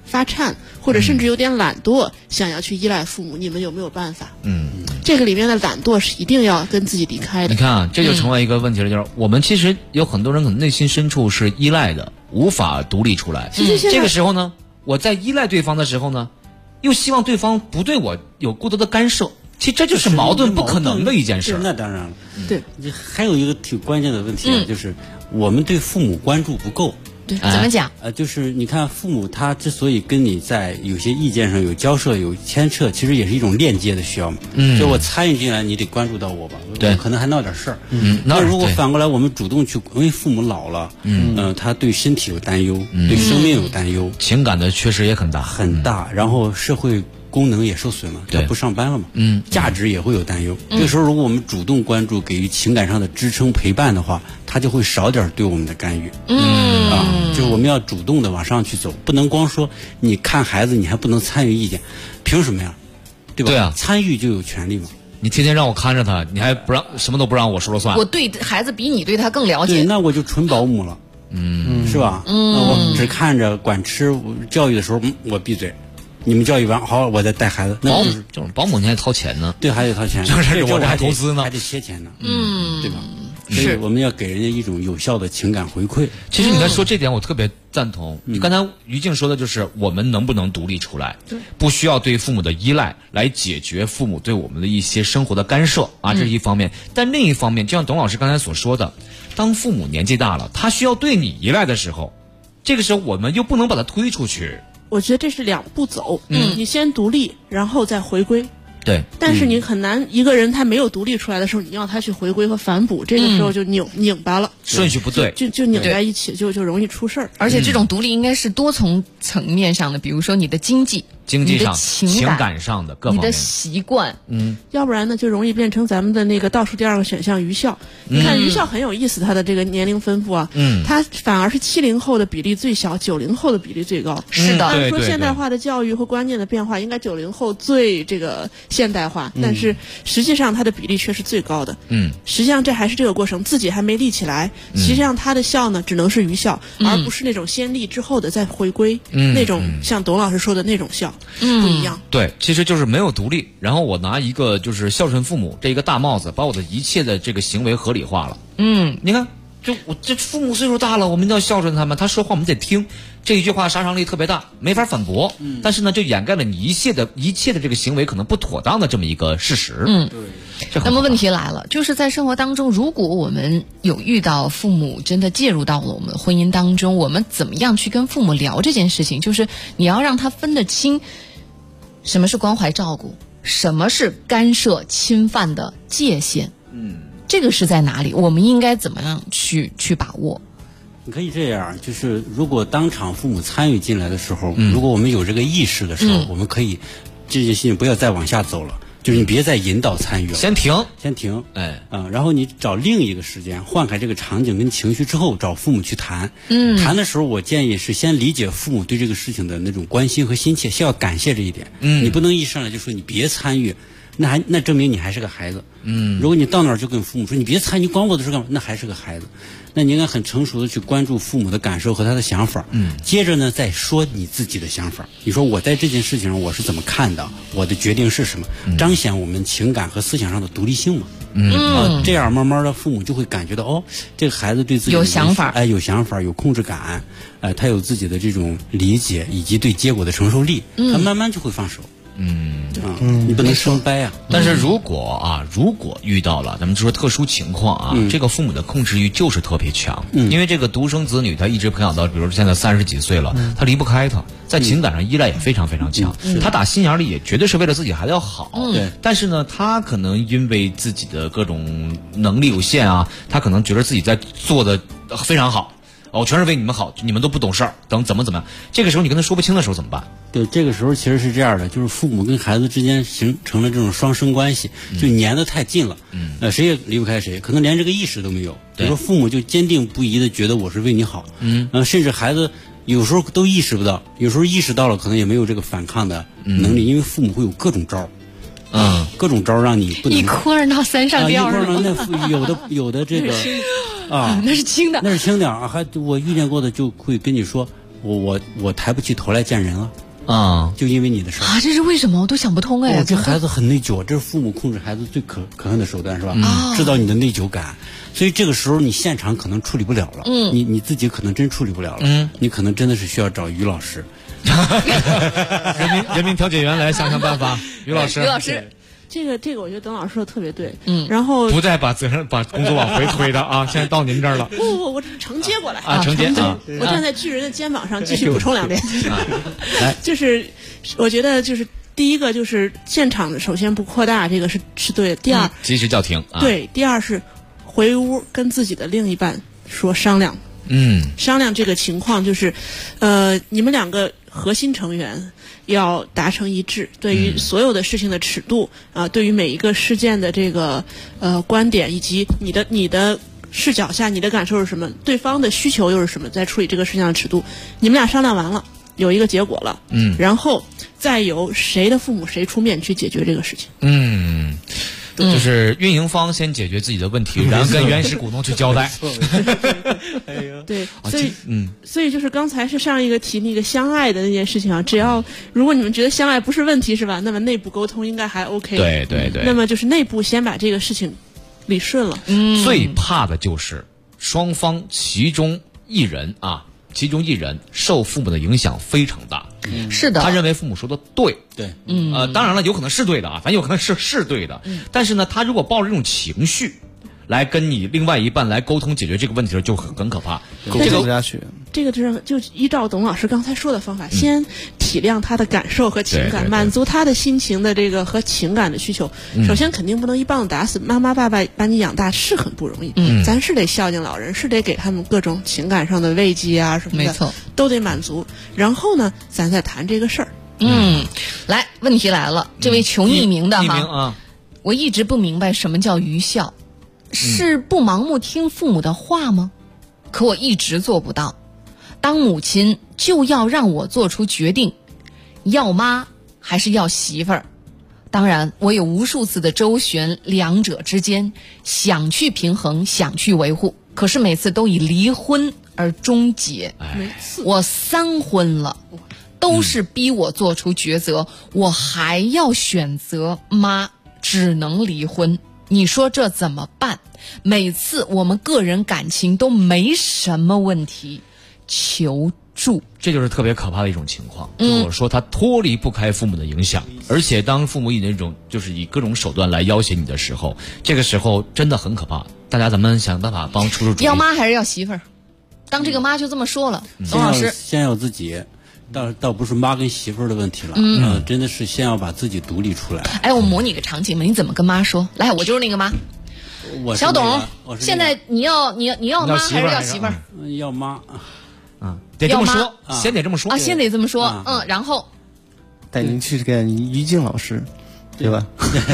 发颤，或者甚至有点懒惰，想要去依赖父母，你们有没有办法？这个里面的懒惰是一定要跟自己离开的。 你看啊，这就成为一个问题了，就是我们其实有很多人可能内心深处是依赖的，无法独立出来。这个时候呢，我在依赖对方的时候呢，又希望对方不对我有过多的干涉。其实这就是矛盾不可能的一件事。 那当然了， 对。 还有一个挺关键的问题啊，就是我们对父母关注不够。 对，怎么讲？ 就是你看，父母他之所以跟你在有些意见上有交涉、有牵扯，其实也是一种链接的需要嘛。就我参与进来，你得关注到我吧，对，可能还闹点事儿。那如果反过来，我们主动去，因为父母老了，他对身体有担忧，对生命有担忧， 情感的缺失也很大， 很大。然后社会功能也受损了，他不上班了嘛，价值也会有担忧。这时候，如果我们主动关注，给予情感上的支撑陪伴的话，他就会少点对我们的干预。就是我们要主动的往上去走，不能光说你看孩子，你还不能参与意见，凭什么呀？对吧？ 对啊， 参与就有权利嘛。 你天天让我看着他，你还不让什么都不让我说了算。 我对孩子比你对他更了解。 对，那我就纯保姆了。是吧？那我只看着管吃教育的时候，我闭嘴。你们教育完好，我再带孩子。那就是这种保姆，你还掏钱呢？ 对，还得掏钱。 这我这还投资呢， 还得切钱呢。对吧？所以我们要给人家一种有效的情感回馈。 其实你在说这点，我特别赞同。你刚才于静说的就是我们能不能独立出来，不需要对父母的依赖来解决父母对我们的一些生活的干涉啊，这是一方面。但另一方面，就像董老师刚才所说的，当父母年纪大了，他需要对你依赖的时候，这个时候我们又不能把他推出去。 我觉得这是两步走，你先独立，然后再回归。 对， 但是你很难一个人他没有独立出来的时候，你要他去回归和反哺，这个时候就拧巴了， 顺序不对， 就拧在一起，就容易出事儿。 而且这种独立应该是多从层面上的，比如说你的经济上、 情感上的各方面， 你的习惯， 要不然呢就容易变成咱们的那个倒数第二个选项愚孝。你看愚孝很有意思，它的这个年龄分布啊，它反而是70后的比例最小，90后的比例最高。 是的， 按说现代化的教育和观念的变化，应该90后最这个现代化，但是实际上它的比例却是最高的。实际上这还是这个过程，自己还没立起来。实际上它的孝呢，只能是愚孝，而不是那种先立之后的再回归，那种像董老师说的那种孝。不一样。 对，其实就是没有独立，然后我拿一个就是孝顺父母这一个大帽子，把我的一切的这个行为合理化了。你看，就我这父母岁数大了，我们要孝顺他们，他说话我们得听。这一句话杀伤力特别大，没法反驳。但是呢，就掩盖了你一切的这个行为可能不妥当的这么一个事实。 那么问题来了，就是在生活当中，如果我们有遇到父母真的介入到了我们婚姻当中，我们怎么样去跟父母聊这件事情？就是你要让他分得清什么是关怀照顾，什么是干涉侵犯的界限。这个是在哪里？我们应该怎么样去把握？ 你可以这样，就是如果当场父母参与进来的时候，如果我们有这个意识的时候，我们可以这件事情不要再往下走了，就是你别再引导参与了， 先停， 然后你找另一个时间，换开这个场景跟情绪之后，找父母去谈。谈的时候，我建议是先理解父母对这个事情的那种关心和心切，先要感谢这一点。你不能一上来就说你别参与。那证明你还是个孩子。如果你到那儿就跟父母说你别参与，你管我的事干嘛？那还是个孩子。那你应该很成熟的去关注父母的感受和他的想法。接着呢，再说你自己的想法。你说我在这件事情上我是怎么看的？我的决定是什么？彰显我们情感和思想上的独立性嘛。这样慢慢的父母就会感觉到这个孩子对自己有想法， 有想法，有控制感，他有自己的这种理解以及对结果的承受力，他慢慢就会放手。你不能生掰啊！ 但是如果遇到了咱们就说特殊情况啊，这个父母的控制欲就是特别强。因为这个独生子女他一直培养到，比如现在30几岁了，他离不开他，在情感上依赖也非常非常强。他打心眼里也绝对是为了自己孩子要好。但是呢，他可能因为自己的各种能力有限啊，他可能觉得自己在做的非常好。我全是为你们好，你们都不懂事儿，怎么样？这个时候你跟他说不清的时候怎么办？ 对，这个时候其实是这样的，就是父母跟孩子之间形成了这种双生关系，就粘得太近了，谁也离不开谁，可能连这个意识都没有。比如说父母就坚定不移的觉得我是为你好，甚至孩子有时候都意识不到，有时候意识到了，可能也没有这个反抗的能力，因为父母会有各种招。各种招让你不能一哭二闹三上吊。 那有的这个那是轻的， 还我遇见过的就会跟你说， 我抬不起头来见人了啊， 就因为你的事啊，这是为什么？我都想不通哎。 这孩子很内疚，这是父母控制孩子最可恨的手段，是吧？制造你的内疚感，所以这个时候你现场可能处理不了了，你自己可能真处理不了了，你可能真的是需要找于老师， 人民调解员来想想办法。于老师， 这个，我觉得董老师说的特别对。然后不再把责任、把工作往回推的啊，现在到您这儿了。 不，我只是承接过来啊，承接啊。 我站在巨人的肩膀上，继续补充2点。就是我觉得就是第一个就是现场首先不扩大，这个是对的。第二， 及时叫停。 对，第二是回屋跟自己的另一半说商量。商量这个情况，就是你们2个核心成员要达成一致，对于所有的事情的尺度对于每一个事件的这个观点，以及你的视角下你的感受是什么，对方的需求又是什么，在处理这个事情的尺度，你们俩商量完了，有一个结果了，然后再由谁的父母谁出面去解决这个事情。 就是运营方先解决自己的问题，然后跟原始股东去交代。 对，所以就是刚才是上一个提那个相爱的那件事情啊，只要如果你们觉得相爱不是问题是吧，那么内部沟通应该还 OK。 对。 那么就是内部先把这个事情理顺了。 最怕的就是双方其中一人受父母的影响非常大。 是的， 他认为父母说的对。当然了，有可能是对的啊，咱有可能是对的。但是呢，他如果抱着这种情绪来跟你另外一半来沟通解决这个问题的时候，就很可怕。 这个不下去。 这个就依照董老师刚才说的方法，先体谅他的感受和情感，满足他的心情的这个和情感的需求。首先肯定不能一棒子打死，妈妈爸爸把你养大是很不容易，咱是得孝敬老人，是得给他们各种情感上的慰藉啊什么的， 没错， 都得满足。然后呢，咱再谈这个事儿。 来，问题来了，这位求匿名的哈，我一直不明白什么叫愚孝，是不盲目听父母的话吗？可我一直做不到。当母亲就要让我做出决定，要妈还是要媳妇儿。当然，我有无数次的周旋两者之间，想去平衡，想去维护，可是每次都以离婚而终结。我3婚了，都是逼我做出抉择，我还要选择妈，只能离婚。你说这怎么办？每次我们个人感情都没什么问题，求助。 这就是特别可怕的一种情况。我说他脱离不开父母的影响，而且当父母以那种就是以各种手段来要挟你的时候，这个时候真的很可怕。大家咱们想办法帮出主意。 要妈还是要媳妇儿？当这个妈就这么说了，董老师先要自己。倒不是妈跟媳妇儿的问题了，真的是先要把自己独立出来。 哎，我模拟个场景嘛，你怎么跟妈说？来，我就是那个妈。小董，现在你要妈还是要媳妇儿？ 要妈。 得这么说，先得这么说啊，先得这么说。然后带您去见于静老师，对吧？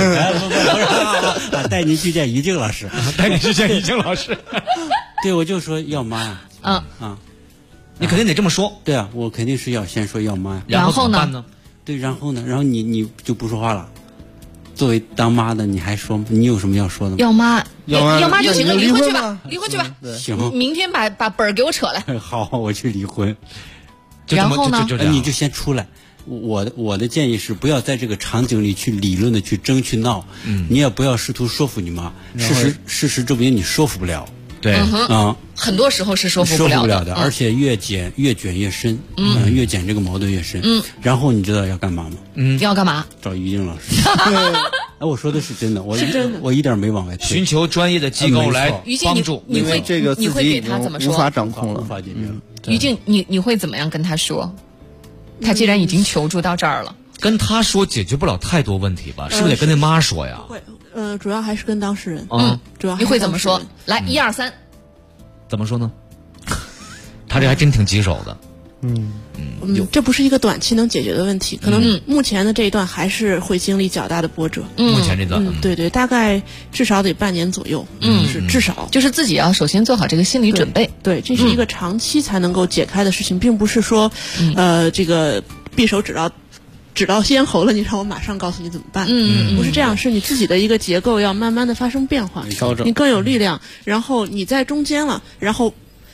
带您去见于静老师， 带你去见于静老师。 对，我就说要妈呀。 你肯定得这么说。 对啊，我肯定是要先说要妈呀。 然后呢？ 对，然后呢？然后你就不说话了。作为当妈的，你还说你有什么要说的吗？ 要妈就行了，离婚去吧，离婚去吧。 行， 明天把本儿给我扯来。 好，我去离婚。 然后呢？ 你就先出来。我的建议是，不要在这个场景里去理论的去争去闹。你也不要试图说服你妈。事实证明你说服不了。 对很多时候是说服不了的，而且越卷越深，越卷这个矛盾越深。然后你知道要干嘛吗？ 要干嘛？ 找于静老师。哎，我说的是真的，我一点没往外推。 寻求专业的机构来帮助。 因为这个自己已经无法掌控了， 无法解决了。 于静，你会怎么样跟他说？他既然已经求助到这儿了， 跟他说解决不了太多问题吧？是不是得跟那妈说呀？ 会。主要还是跟当事人。主要你会怎么说？来，1、2、3， 怎么说呢？他这还真挺棘手的。 这不是一个短期能解决的问题，可能目前的这一段还是会经历较大的波折。 目前这段， 对，大概至少得半年左右。是至少就是自己要首先做好这个心理准备。 对，这是一个长期才能够解开的事情，并不是说这个匕首指到咽喉了，你让我马上告诉你怎么办。不是这样，是你自己的一个结构要慢慢的发生变化，你更有力量，然后你在中间了，然后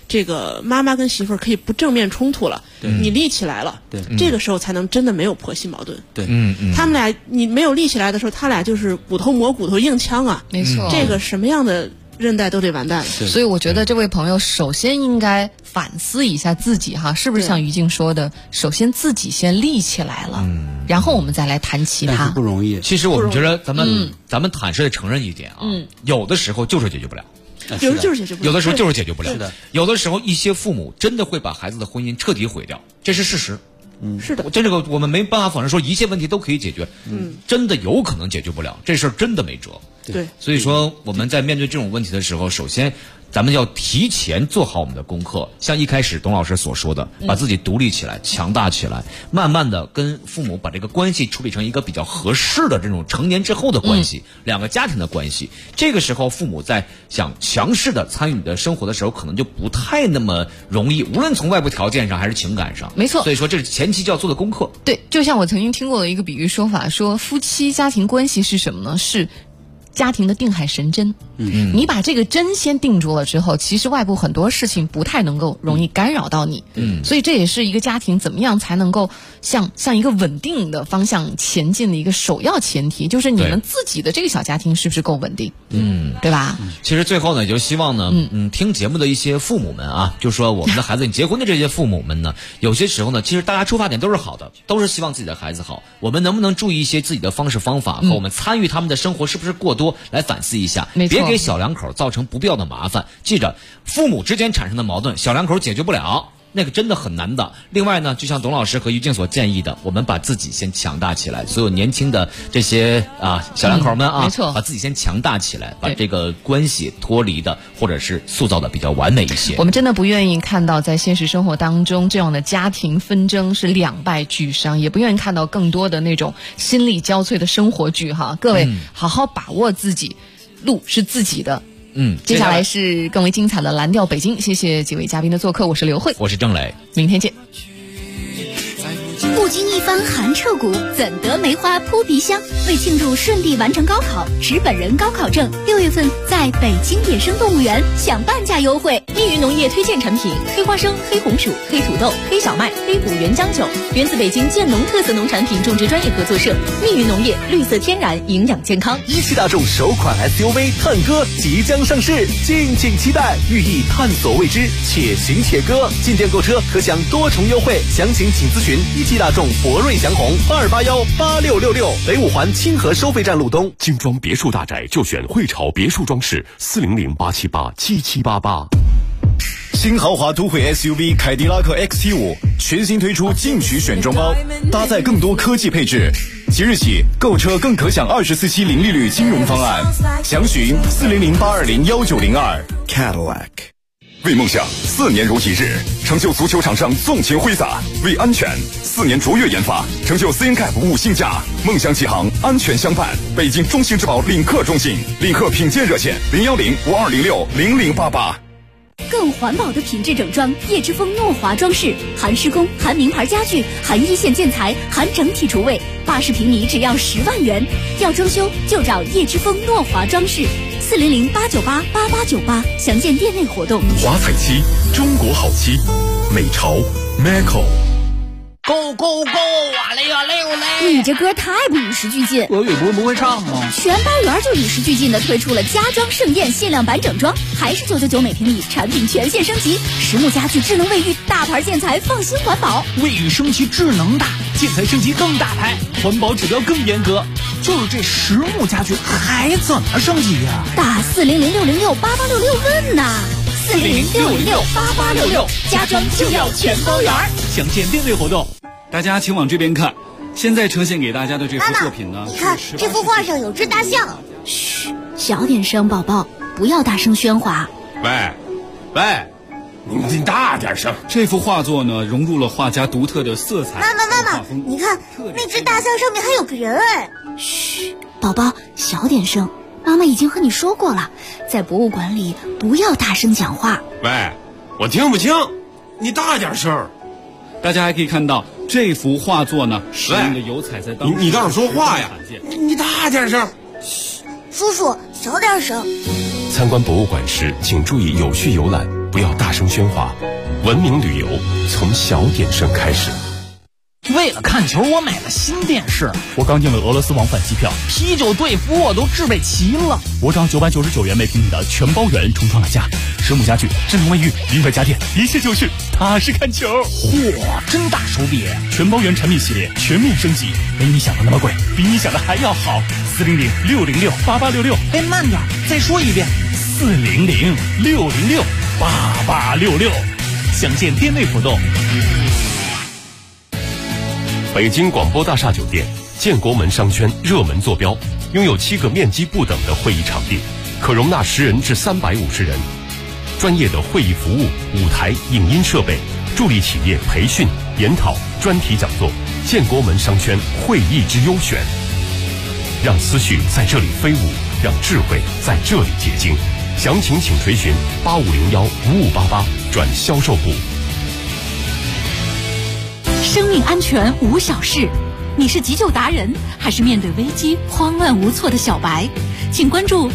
这个妈妈跟媳妇儿可以不正面冲突了，你立起来了，这个时候才能真的没有婆媳矛盾。 对， 他们俩你没有立起来的时候，他俩就是骨头磨骨头硬枪啊， 没错， 这个什么样的韧带都得完蛋。 所以我觉得这位朋友首先应该反思一下自己哈，是不是像于静说的，首先自己先立起来了，然后我们再来谈其他。 不容易。 其实我们觉得咱们坦率的承认一点啊，有的时候就是解决不了。 有的就是解决不了， 有的时候就是解决不了。 是的， 有的时候一些父母真的会把孩子的婚姻彻底毁掉，这是事实。 是的， 这个我们没办法否认说一切问题都可以解决，真的有可能解决不了，这事儿真的没辙。 对， 所以说我们在面对这种问题的时候，首先咱们要提前做好我们的功课，像一开始董老师所说的，把自己独立起来、强大起来，慢慢的跟父母把这个关系处理成一个比较合适的这种成年之后的关系，两个家庭的关系。这个时候，父母在想强势的参与你的生活的时候，可能就不太那么容易，无论从外部条件上还是情感上。 没错， 所以说这是前期就要做的功课。 对，就像我曾经听过的一个比喻说法，说夫妻家庭关系是什么呢？是家庭的定海神针。你把这个针先定住了之后，其实外部很多事情不太能够容易干扰到你。所以这也是一个家庭怎么样才能够向一个稳定的方向前进的一个首要前提，就是你们自己的这个小家庭是不是够稳定？对吧？ 其实最后呢，也就希望呢，听节目的一些父母们啊，就说我们的孩子你结婚的这些父母们呢，有些时候呢，其实大家出发点都是好的，都是希望自己的孩子好。我们能不能注意一些自己的方式方法和我们参与他们的生活是不是过多，来反思一下，别给小两口造成不必要的麻烦。记着，父母之间产生的矛盾，小两口解决不了，那个真的很难的。另外呢，就像董老师和于静所建议的，我们把自己先强大起来。所有年轻的这些小两口们啊， 没错， 把自己先强大起来，把这个关系脱离的或者是塑造的比较完美一些。 我们真的不愿意看到在现实生活当中这样的家庭纷争是两败俱伤，也不愿意看到更多的那种心力交瘁的生活剧哈。各位好好把握自己，路是自己的。接下来是更为精彩的蓝调北京，谢谢几位嘉宾的做客，我是刘慧， 我是郑磊， 明天见。 不经一番寒彻骨，怎得梅花扑鼻香？为庆祝顺利完成高考，持本人高考证，6月份在北京野生动物园享半价优惠。密云农业推荐产品：黑花生、黑红薯、黑土豆、黑小麦、黑虎原浆酒，源自北京建农特色农产品种植专业合作社。密云农业，绿色天然，营养健康。 17大众首款 SUV 探歌即将上市，敬请期待，寓意探索未知，且行且歌。进店购车可享多重优惠，详情请咨询17大众博瑞祥宏82818666，北五环清河收费站路东。 精装别墅大宅就选汇潮别墅装饰，400-878-7788。 新豪华都会 SUV 凯迪拉克 XT5 全新推出进取选装包，搭载更多科技配置。即日起购车更可享24期零利率金融方案，详询400-820-1902。 Cadillac。 为梦想4年如一日，成就足球场上纵情挥洒；为安全4年卓越研发，成就 CNCAP 5星价。梦想启航，安全相伴。北京中兴之宝领克中心，领克品鉴热线010-5206-0088。 更环保的品质整装，叶之峰诺华装饰，含施工、含名牌家具、含一线建材、含整体厨卫，80平米只要10万元。要装修就找叶之峰诺华装饰，400-898-8898，详见店内活动。 华彩漆，中国好漆，美潮 Macco。Go go go 啊嘞啊嘞啊嘞！你这歌太不与时俱进， 俄语不会唱吗？ 全班园就与时俱进的推出了家装盛宴限量版整装，还是999每平米，产品全线升级，实木家具、智能卫浴、大牌建材，放心环保。 卫浴升级智能大，建材升级更大牌，环保指标更严格。就是这实木家具还怎么升级呀？ 打400-606-8866问呐！400-606-8866，家装就要全包圆。 详见店内活动。大家请往这边看，现在呈现给大家的这幅作品呢， 你看这幅画上有只大象。 嘘，小点声，宝宝，不要大声喧哗。 喂，你大点声。 这幅画作呢，融入了画家独特的色彩。 妈妈，你看那只大象上面还有个人哎。 嘘，宝宝，小点声。妈妈已经和你说过了，在博物馆里不要大声讲话。 喂，我听不清，你大点声。 大家还可以看到这幅画作呢，使用的油彩在当中。 你倒是说话呀！你大点声。 嘘，叔叔小点声。 参观博物馆时，请注意有序游览。 不要大声喧哗。文明旅游从小点声开始。 为了看球，我买了新电视。我刚订了俄罗斯往返机票，啤酒、队服我都置备齐了。我找999元每平米的全包圆重创了价，实木家具、智能卫浴、灵格家电，一切就是踏实看球。嚯，真大手笔！全包圆产品系列全面升级，没你想的那么贵，比你想的还要好。400-606-8866。哎，慢点，再说一遍。400-606-8866。详见店内活动。 北京广播大厦酒店建国门商圈热门坐标，拥有7个面积不等的会议场地，可容纳10人至350人。专业的会议服务、舞台、影音设备，助力企业培训、研讨、专题讲座。建国门商圈会议之优选，让思绪在这里飞舞，让智慧在这里结晶。详情请垂询8501-5588转销售部。 生命安全无小事，你是急救达人，还是面对危机慌乱无措的小白？请关注